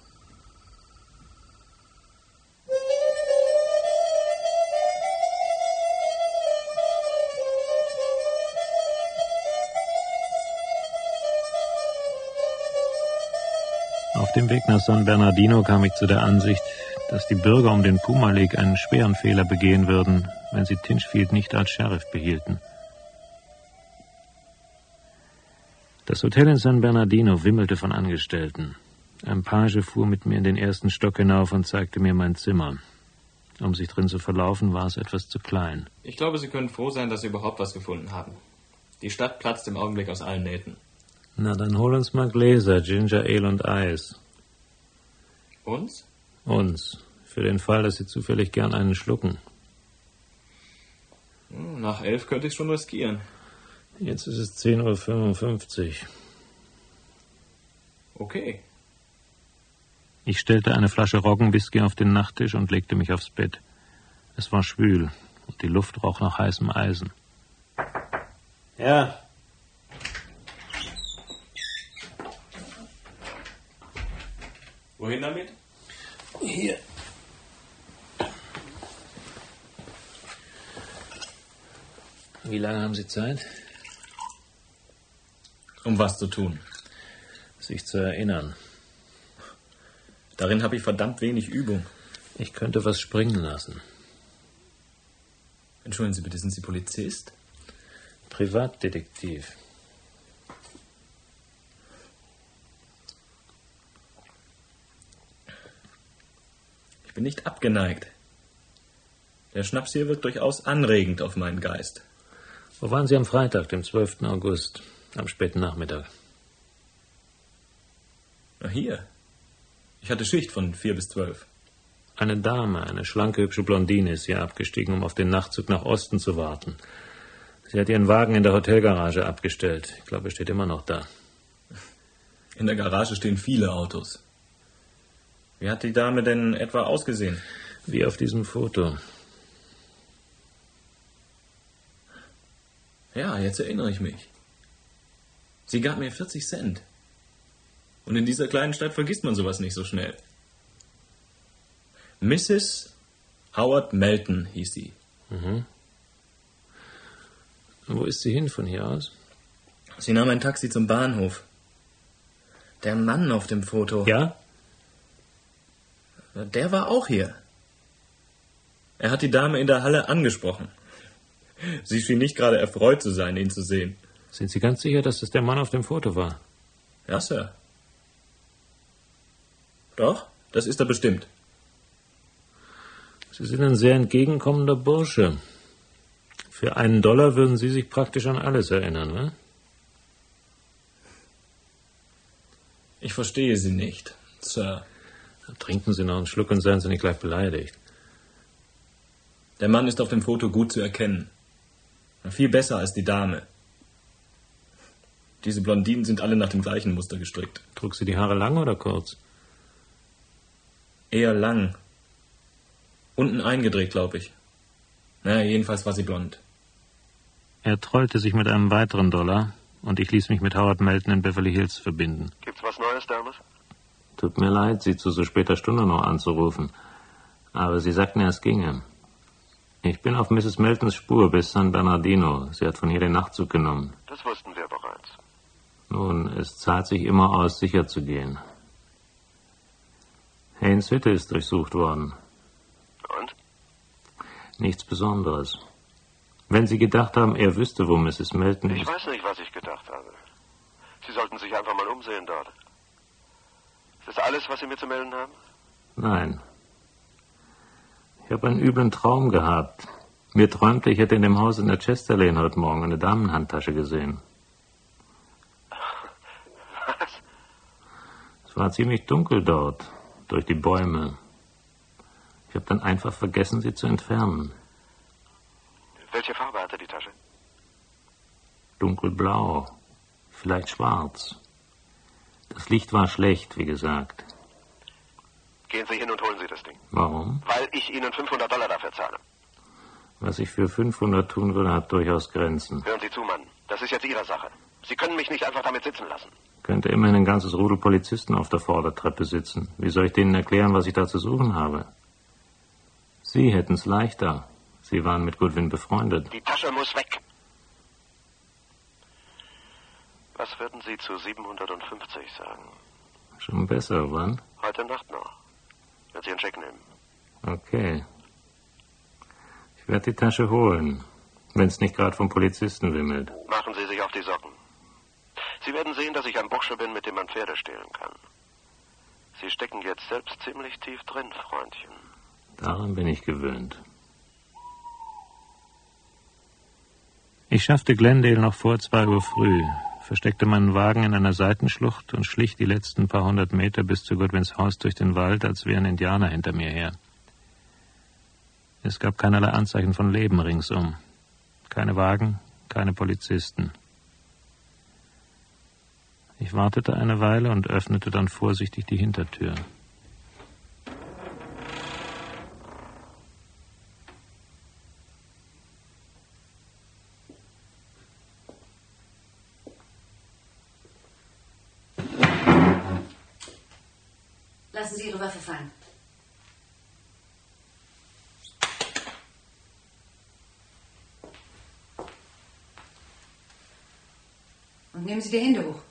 Auf dem Weg nach San Bernardino kam ich zu der Ansicht, dass die Bürger um den Puma Lake einen schweren Fehler begehen würden, wenn sie Tinchfield nicht als Sheriff behielten. Das Hotel in San Bernardino wimmelte von Angestellten. Ein Page fuhr mit mir in den ersten Stock hinauf und zeigte mir mein Zimmer. Um sich drin zu verlaufen, war es etwas zu klein. Ich glaube, Sie können froh sein, dass Sie überhaupt was gefunden haben. Die Stadt platzt im Augenblick aus allen Nähten. Na, dann hol uns mal Gläser, Ginger Ale und Eis. Uns? Uns. Für den Fall, dass Sie zufällig gern einen schlucken. Nach elf könnte ich schon riskieren. Jetzt ist es zehn Uhr fünfundfünfzig. Okay. Ich stellte eine Flasche Roggenwhisky auf den Nachttisch und legte mich aufs Bett. Es war schwül und die Luft roch nach heißem Eisen. Ja. Wohin damit? Hier. Wie lange haben Sie Zeit? Um was zu tun? Sich zu erinnern. Darin habe ich verdammt wenig Übung. Ich könnte was springen lassen. Entschuldigen Sie bitte, sind Sie Polizist? Privatdetektiv. Ich bin nicht abgeneigt. Der Schnaps hier wirkt durchaus anregend auf meinen Geist. Wo waren Sie am Freitag, dem zwölften August, am späten Nachmittag? Na, hier. Ich hatte Schicht von vier bis zwölf. Eine Dame, eine schlanke, hübsche Blondine, ist hier abgestiegen, um auf den Nachtzug nach Osten zu warten. Sie hat ihren Wagen in der Hotelgarage abgestellt. Ich glaube, er steht immer noch da. In der Garage stehen viele Autos. Wie hat die Dame denn etwa ausgesehen? Wie auf diesem Foto. Ja, jetzt erinnere ich mich. Sie gab mir vierzig Cent. Und in dieser kleinen Stadt vergisst man sowas nicht so schnell. Misses Howard Melton hieß sie. Mhm. Wo ist sie hin von hier aus? Sie nahm ein Taxi zum Bahnhof. Der Mann auf dem Foto. Ja? Der war auch hier. Er hat die Dame in der Halle angesprochen. Sie schien nicht gerade erfreut zu sein, ihn zu sehen. Sind Sie ganz sicher, dass das der Mann auf dem Foto war? Ja, Sir. Doch, das ist er bestimmt. Sie sind ein sehr entgegenkommender Bursche. Für einen Dollar würden Sie sich praktisch an alles erinnern, ne? Ich verstehe Sie nicht, Sir. Trinken Sie noch einen Schluck und seien Sie nicht gleich beleidigt. Der Mann ist auf dem Foto gut zu erkennen. Viel besser als die Dame. Diese Blondinen sind alle nach dem gleichen Muster gestrickt. Trug sie die Haare lang oder kurz? Eher lang. Unten eingedreht, glaube ich. Naja, jedenfalls war sie blond. Er trollte sich mit einem weiteren Dollar und ich ließ mich mit Howard Melton in Beverly Hills verbinden. Gibt's was Neues, Dames? Tut mir leid, Sie zu so später Stunde noch anzurufen. Aber Sie sagten ja, es ginge. Ich bin auf Misses Meltons Spur bis San Bernardino. Sie hat von hier den Nachtzug genommen. Das wussten wir bereits. Nun, es zahlt sich immer aus, sicher zu gehen. Haynes Hütte ist durchsucht worden. Und? Nichts Besonderes. Wenn Sie gedacht haben, er wüsste, wo Misses Melton ist... Ich weiß nicht, was ich gedacht habe. Sie sollten sich einfach mal umsehen dort. Ist das alles, was Sie mir zu melden haben? Nein. Ich habe einen üblen Traum gehabt. Mir träumte, ich hätte in dem Haus in der Chester Lane heute Morgen eine Damenhandtasche gesehen. Was? Es war ziemlich dunkel dort, durch die Bäume. Ich habe dann einfach vergessen, sie zu entfernen. Welche Farbe hatte die Tasche? Dunkelblau, vielleicht schwarz. Das Licht war schlecht, wie gesagt. Gehen Sie hin und holen Sie das Ding. Warum? Weil ich Ihnen fünfhundert Dollar dafür zahle. Was ich für fünfhundert tun würde, hat durchaus Grenzen. Hören Sie zu, Mann. Das ist jetzt Ihre Sache. Sie können mich nicht einfach damit sitzen lassen. Könnte immerhin ein ganzes Rudel Polizisten auf der Vordertreppe sitzen. Wie soll ich denen erklären, was ich da zu suchen habe? Sie hätten es leichter. Sie waren mit Goodwin befreundet. Die Tasche muss weg. Was würden Sie zu siebenhundertfünfzig sagen? Schon besser, wann? Heute Nacht noch. Wenn Sie einen Scheck nehmen. Okay. Ich werde die Tasche holen, wenn es nicht gerade vom Polizisten wimmelt. Machen Sie sich auf die Socken. Sie werden sehen, dass ich ein Bursche bin, mit dem man Pferde stehlen kann. Sie stecken jetzt selbst ziemlich tief drin, Freundchen. Daran bin ich gewöhnt. Ich schaffte Glendale noch vor zwei Uhr früh, versteckte meinen Wagen in einer Seitenschlucht und schlich die letzten paar hundert Meter bis zu Goodwins Haus durch den Wald, als wären Indianer hinter mir her. Es gab keinerlei Anzeichen von Leben ringsum. Keine Wagen, keine Polizisten. Ich wartete eine Weile und öffnete dann vorsichtig die Hintertür. Lassen Sie Ihre Waffe fallen. Und nehmen Sie die Hände hoch.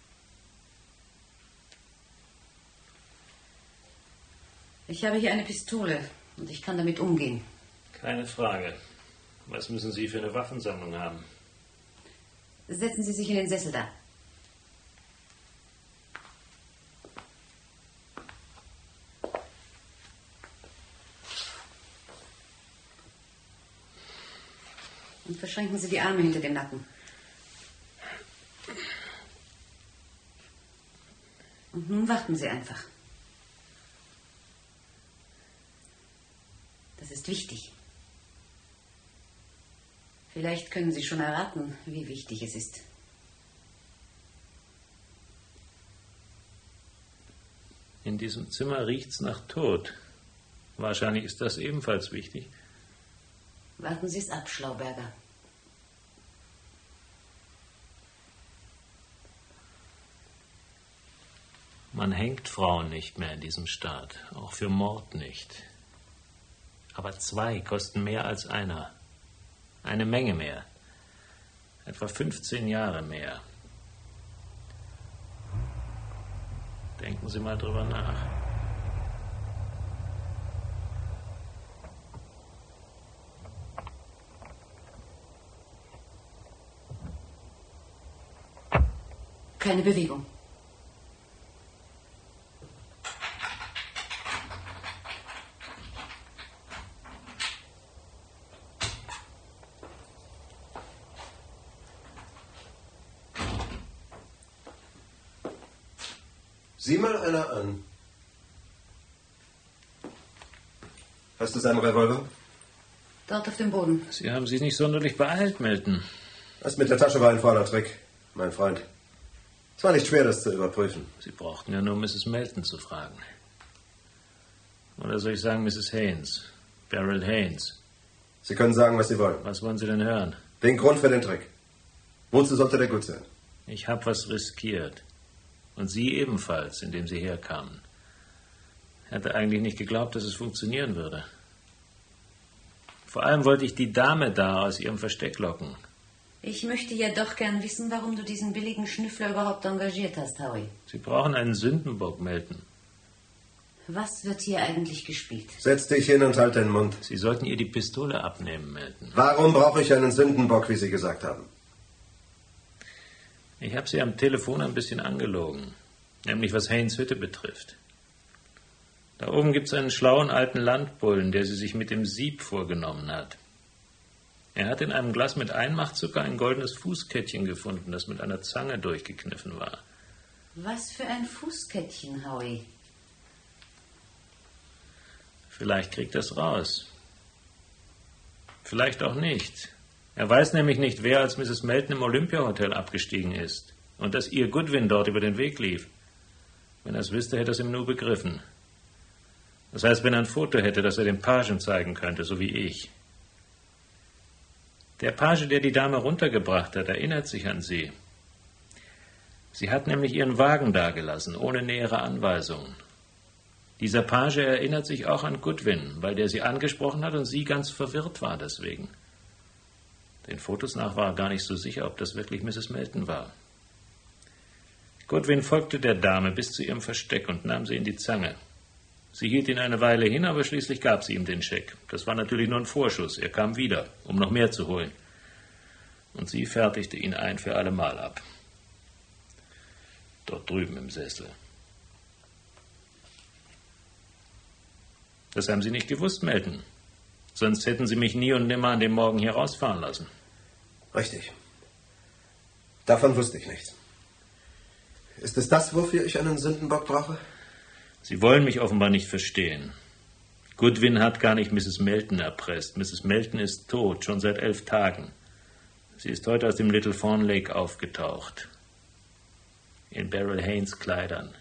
Ich habe hier eine Pistole und ich kann damit umgehen. Keine Frage. Was müssen Sie für eine Waffensammlung haben? Setzen Sie sich in den Sessel da. Und verschränken Sie die Arme hinter dem Nacken. Und nun warten Sie einfach. Das ist wichtig. Vielleicht können Sie schon erraten, wie wichtig es ist. In diesem Zimmer riecht's nach Tod. Wahrscheinlich ist das ebenfalls wichtig. Warten Sie es ab, Schlauberger. Man hängt Frauen nicht mehr in diesem Staat, auch für Mord nicht. Aber zwei kosten mehr als einer. Eine Menge mehr. Etwa fünfzehn Jahre mehr. Denken Sie mal drüber nach. Keine Bewegung. Sieh mal einer an. Hast du seinen Revolver? Dort auf dem Boden. Sie haben sich nicht sonderlich beeilt, Milton. Das mit der Tasche war ein fauler Trick, mein Freund. Es war nicht schwer, das zu überprüfen. Sie brauchten ja nur Misses Melton zu fragen. Oder soll ich sagen Misses Haynes? Beryl Haynes. Sie können sagen, was Sie wollen. Was wollen Sie denn hören? Den Grund für den Trick. Wozu sollte der gut sein? Ich habe was riskiert. Und Sie ebenfalls, indem Sie herkamen. Hätte eigentlich nicht geglaubt, dass es funktionieren würde. Vor allem wollte ich die Dame da aus ihrem Versteck locken. Ich möchte ja doch gern wissen, warum du diesen billigen Schnüffler überhaupt engagiert hast, Howie. Sie brauchen einen Sündenbock, Melton. Was wird hier eigentlich gespielt? Setz dich hin und halt den Mund. Sie sollten ihr die Pistole abnehmen, Melton. Warum brauche ich einen Sündenbock, wie Sie gesagt haben? Ich habe Sie am Telefon ein bisschen angelogen. Nämlich was Haynes Hütte betrifft. Da oben gibt es einen schlauen alten Landbullen, der sie sich mit dem Sieb vorgenommen hat. Er hat in einem Glas mit Einmachzucker ein goldenes Fußkettchen gefunden, das mit einer Zange durchgekniffen war. Was für ein Fußkettchen, Howie? Vielleicht kriegt er es raus. Vielleicht auch nicht. Er weiß nämlich nicht, wer als Misses Melton im Olympia-Hotel abgestiegen ist und dass ihr Goodwin dort über den Weg lief. Wenn er es wüsste, hätte er es ihm nur begriffen. Das heißt, wenn er ein Foto hätte, das er dem Pagen zeigen könnte, so wie ich. Der Page, der die Dame runtergebracht hat, erinnert sich an sie. Sie hat nämlich ihren Wagen dagelassen, ohne nähere Anweisungen. Dieser Page erinnert sich auch an Goodwin, weil der sie angesprochen hat und sie ganz verwirrt war deswegen. Den Fotos nach war er gar nicht so sicher, ob das wirklich Misses Melton war. Goodwin folgte der Dame bis zu ihrem Versteck und nahm sie in die Zange. Sie hielt ihn eine Weile hin, aber schließlich gab sie ihm den Scheck. Das war natürlich nur ein Vorschuss. Er kam wieder, um noch mehr zu holen. Und sie fertigte ihn ein für alle Mal ab. Dort drüben im Sessel. Das haben Sie nicht gewusst, Melton. Sonst hätten Sie mich nie und nimmer an dem Morgen hier rausfahren lassen. Richtig. Davon wusste ich nichts. Ist es das, wofür ich einen Sündenbock brauche? Sie wollen mich offenbar nicht verstehen. Goodwin hat gar nicht Misses Melton erpresst. Misses Melton ist tot, schon seit elf Tagen. Sie ist heute aus dem Little Fawn Lake aufgetaucht. In Beryl Haynes Kleidern.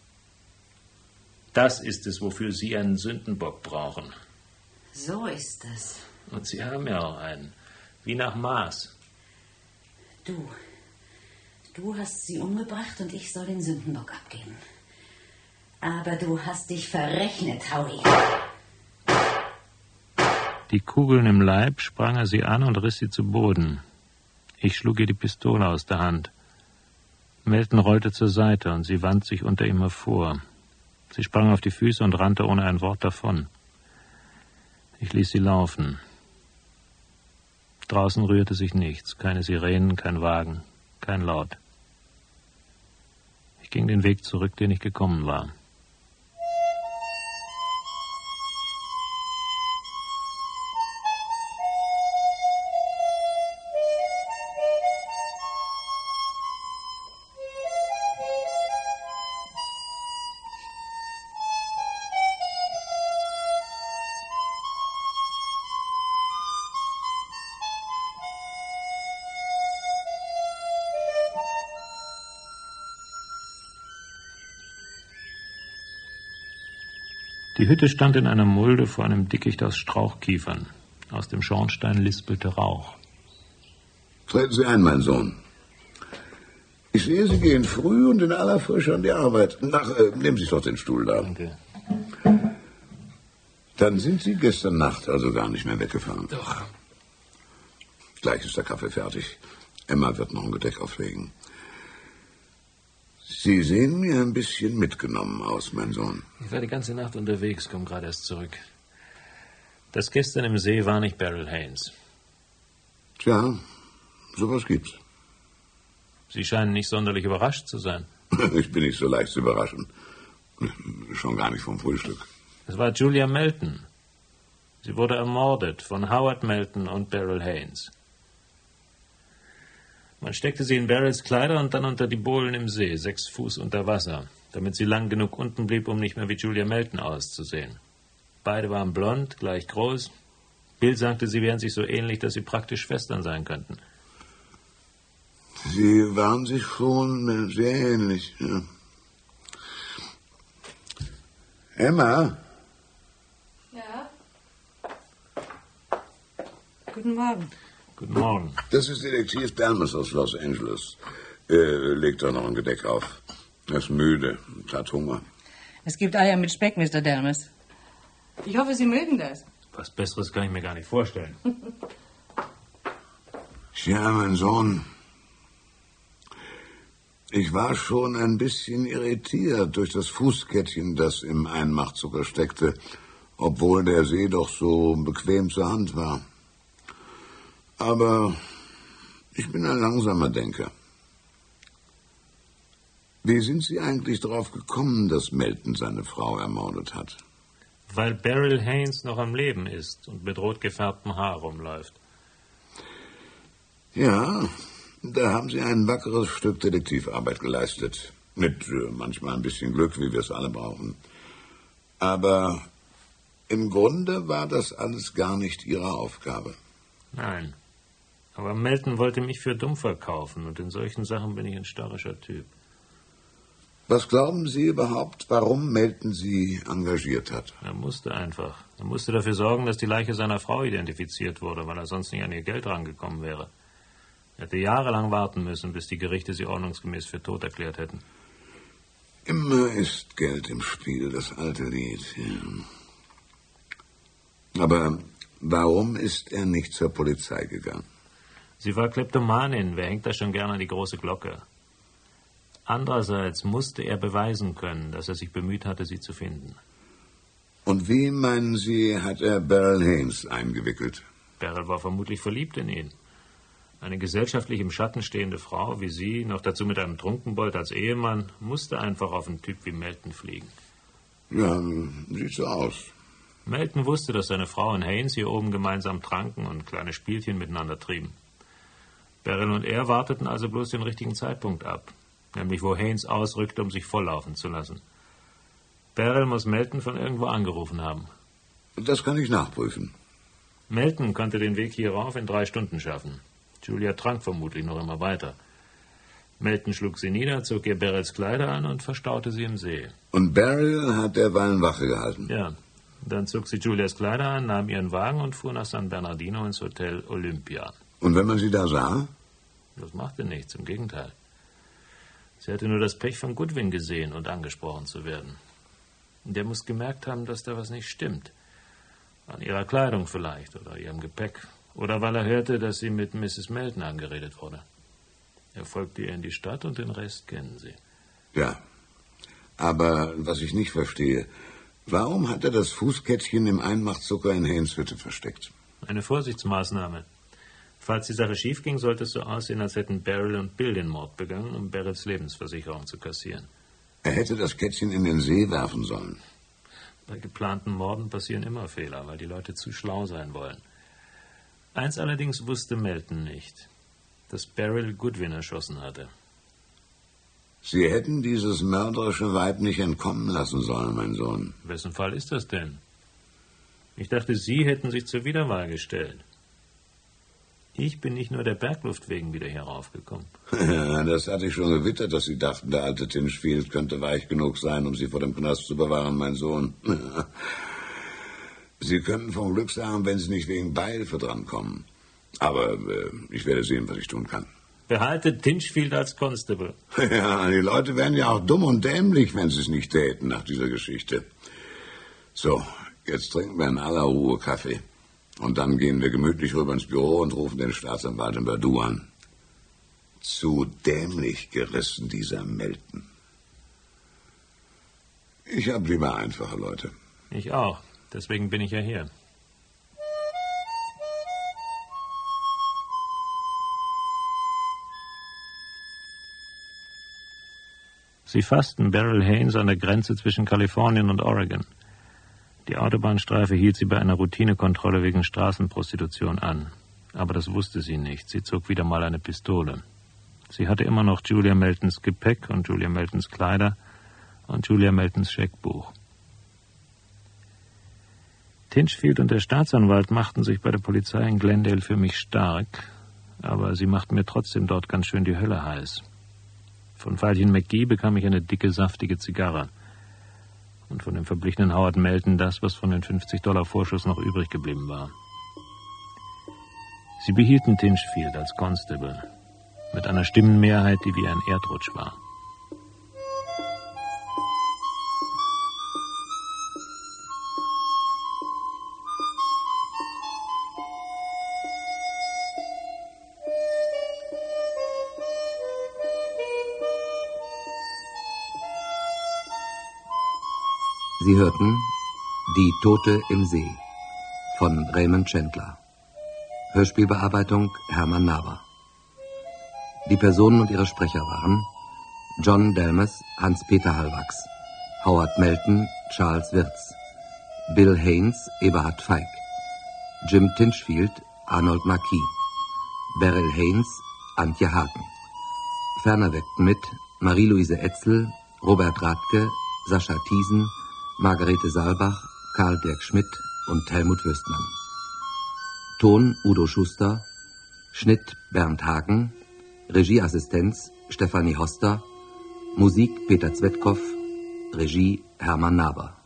Das ist es, wofür Sie einen Sündenbock brauchen. So ist das. Und Sie haben ja auch einen. Wie nach Maß. Du. Du hast sie umgebracht und ich soll den Sündenbock abgeben. Aber du hast dich verrechnet, Howie. Die Kugeln im Leib sprang er sie an und riss sie zu Boden. Ich schlug ihr die Pistole aus der Hand. Melton rollte zur Seite und sie wand sich unter ihm hervor. Sie sprang auf die Füße und rannte ohne ein Wort davon. Ich ließ sie laufen. Draußen rührte sich nichts, keine Sirenen, kein Wagen, kein Laut. Ich ging den Weg zurück, den ich gekommen war. Die Hütte stand in einer Mulde vor einem Dickicht aus Strauchkiefern. Aus dem Schornstein lispelte Rauch. Treten Sie ein, mein Sohn. Ich sehe, Sie gehen früh und in aller Frische an die Arbeit. Nach, äh, nehmen Sie doch den Stuhl da. Danke. Dann sind Sie gestern Nacht also gar nicht mehr weggefahren. Doch. Gleich ist der Kaffee fertig. Emma wird noch ein Gedeck auflegen. Sie sehen mir ein bisschen mitgenommen aus, mein Sohn. Ich war die ganze Nacht unterwegs, komme gerade erst zurück. Das gestern im See war nicht Beryl Haynes. Tja, sowas gibt's. Sie scheinen nicht sonderlich überrascht zu sein. Ich bin nicht so leicht zu überraschen. Schon gar nicht vom Frühstück. Es war Julia Melton. Sie wurde ermordet von Howard Melton und Beryl Haynes. Man steckte sie in Beryls Kleider und dann unter die Bohlen im See, sechs Fuß unter Wasser, damit sie lang genug unten blieb, um nicht mehr wie Julia Melton auszusehen. Beide waren blond, gleich groß. Bill sagte, sie wären sich so ähnlich, dass sie praktisch Schwestern sein könnten. Sie waren sich schon sehr ähnlich, ja. Emma? Ja? Guten Morgen. Guten Morgen. Das ist Detektiv Dalmas aus Los Angeles. Äh, legt da noch ein Gedeck auf. Er ist müde und hat Hunger. Es gibt Eier mit Speck, Mister Dalmas. Ich hoffe, Sie mögen das. Was Besseres kann ich mir gar nicht vorstellen. Tja, mein Sohn. Ich war schon ein bisschen irritiert durch das Fußkettchen, das im Einmachzucker steckte, obwohl der See doch so bequem zur Hand war. Aber ich bin ein langsamer Denker. Wie sind Sie eigentlich darauf gekommen, dass Melton seine Frau ermordet hat? Weil Beryl Haynes noch am Leben ist und mit rot gefärbtem Haar rumläuft. Ja, da haben Sie ein wackeres Stück Detektivarbeit geleistet. Mit äh, manchmal ein bisschen Glück, wie wir es alle brauchen. Aber im Grunde war das alles gar nicht Ihre Aufgabe. Nein. Aber Melton wollte mich für dumm verkaufen und in solchen Sachen bin ich ein störrischer Typ. Was glauben Sie überhaupt, warum Melton Sie engagiert hat? Er musste einfach. Er musste dafür sorgen, dass die Leiche seiner Frau identifiziert wurde, weil er sonst nicht an ihr Geld rangekommen wäre. Er hätte jahrelang warten müssen, bis die Gerichte sie ordnungsgemäß für tot erklärt hätten. Immer ist Geld im Spiel, das alte Lied. Ja. Aber warum ist er nicht zur Polizei gegangen? Sie war Kleptomanin. Wer hängt da schon gerne an die große Glocke? Andererseits musste er beweisen können, dass er sich bemüht hatte, sie zu finden. Und wie, meinen Sie, hat er Beryl Haynes eingewickelt? Beryl war vermutlich verliebt in ihn. Eine gesellschaftlich im Schatten stehende Frau wie sie, noch dazu mit einem Trunkenbold als Ehemann, musste einfach auf einen Typ wie Melton fliegen. Ja, sieht so aus. Melton wusste, dass seine Frau und Haynes hier oben gemeinsam tranken und kleine Spielchen miteinander trieben. Beryl und er warteten also bloß den richtigen Zeitpunkt ab, nämlich wo Haynes ausrückte, um sich volllaufen zu lassen. Beryl muss Melton von irgendwo angerufen haben. Das kann ich nachprüfen. Melton konnte den Weg hierauf in drei Stunden schaffen. Julia trank vermutlich noch immer weiter. Melton schlug sie nieder, zog ihr Beryls Kleider an und verstaute sie im See. Und Beryl hat derweilen Wache gehalten? Ja. Dann zog sie Julias Kleider an, nahm ihren Wagen und fuhr nach San Bernardino ins Hotel Olympia. Und wenn man sie da sah? Das machte nichts, im Gegenteil. Sie hatte nur das Pech, von Goodwin gesehen und angesprochen zu werden. Der muss gemerkt haben, dass da was nicht stimmt. An ihrer Kleidung vielleicht oder ihrem Gepäck. Oder weil er hörte, dass sie mit Misses Melton angeredet wurde. Er folgte ihr in die Stadt und den Rest kennen Sie. Ja, aber was ich nicht verstehe, warum hat er das Fußkettchen im Einmachzucker in Haynes Hütte versteckt? Eine Vorsichtsmaßnahme. Falls die Sache schief ging, sollte es so aussehen, als hätten Beryl und Bill den Mord begangen, um Beryls Lebensversicherung zu kassieren. Er hätte das Kettchen in den See werfen sollen. Bei geplanten Morden passieren immer Fehler, weil die Leute zu schlau sein wollen. Eins allerdings wusste Melton nicht, dass Beryl Goodwin erschossen hatte. Sie hätten dieses mörderische Weib nicht entkommen lassen sollen, mein Sohn. Wessen Fall ist das denn? Ich dachte, Sie hätten sich zur Wiederwahl gestellt. Ich bin nicht nur der Bergluft wegen wieder hier raufgekommen. Ja, das hatte ich schon gewittert, dass Sie dachten, der alte Tinchfield könnte weich genug sein, um Sie vor dem Knast zu bewahren, mein Sohn. Sie könnten vom Glück sagen, wenn Sie nicht wegen Beihilfe drankommen. Aber äh, ich werde sehen, was ich tun kann. Behaltet Tinchfield als Constable. Ja, die Leute wären ja auch dumm und dämlich, wenn sie es nicht täten nach dieser Geschichte. So, jetzt trinken wir in aller Ruhe Kaffee. Und dann gehen wir gemütlich rüber ins Büro und rufen den Staatsanwalt in Verdun an. Zu dämlich gerissen, dieser Melton. Ich hab lieber einfache Leute. Ich auch. Deswegen bin ich ja hier. Sie fassten Beryl Haynes an der Grenze zwischen Kalifornien und Oregon. Die Autobahnstreife hielt sie bei einer Routinekontrolle wegen Straßenprostitution an. Aber das wusste sie nicht. Sie zog wieder mal eine Pistole. Sie hatte immer noch Julia Meltons Gepäck und Julia Meltons Kleider und Julia Meltons Scheckbuch. Tinchfield und der Staatsanwalt machten sich bei der Polizei in Glendale für mich stark, aber sie machten mir trotzdem dort ganz schön die Hölle heiß. Von Veilchen McGee bekam ich eine dicke, saftige Zigarre. Und von dem verblichenen Howard Melton das, was von den fünfzig Dollar Vorschuss noch übrig geblieben war. Sie behielten Tinchfield als Constable, mit einer Stimmenmehrheit, die wie ein Erdrutsch war. Sie hörten Die Tote im See von Raymond Chandler. Hörspielbearbeitung Hermann Naber. Die Personen und ihre Sprecher waren John Delmes, Hans-Peter Hallwachs, Howard Melton, Charles Wirz, Bill Haynes, Eberhard Feig, Jim Tinchfield, Arnold Marquis, Beryl Haynes, Antje Haken. Ferner wirkten mit Marie-Louise Etzel, Robert Rathke, Sascha Thiesen, Margarete Saalbach, Karl-Dirk Schmidt und Helmut Wüstmann. Ton Udo Schuster, Schnitt Bernd Hagen, Regieassistenz Stefanie Hoster, Musik Peter Zwetkow, Regie Hermann Naber.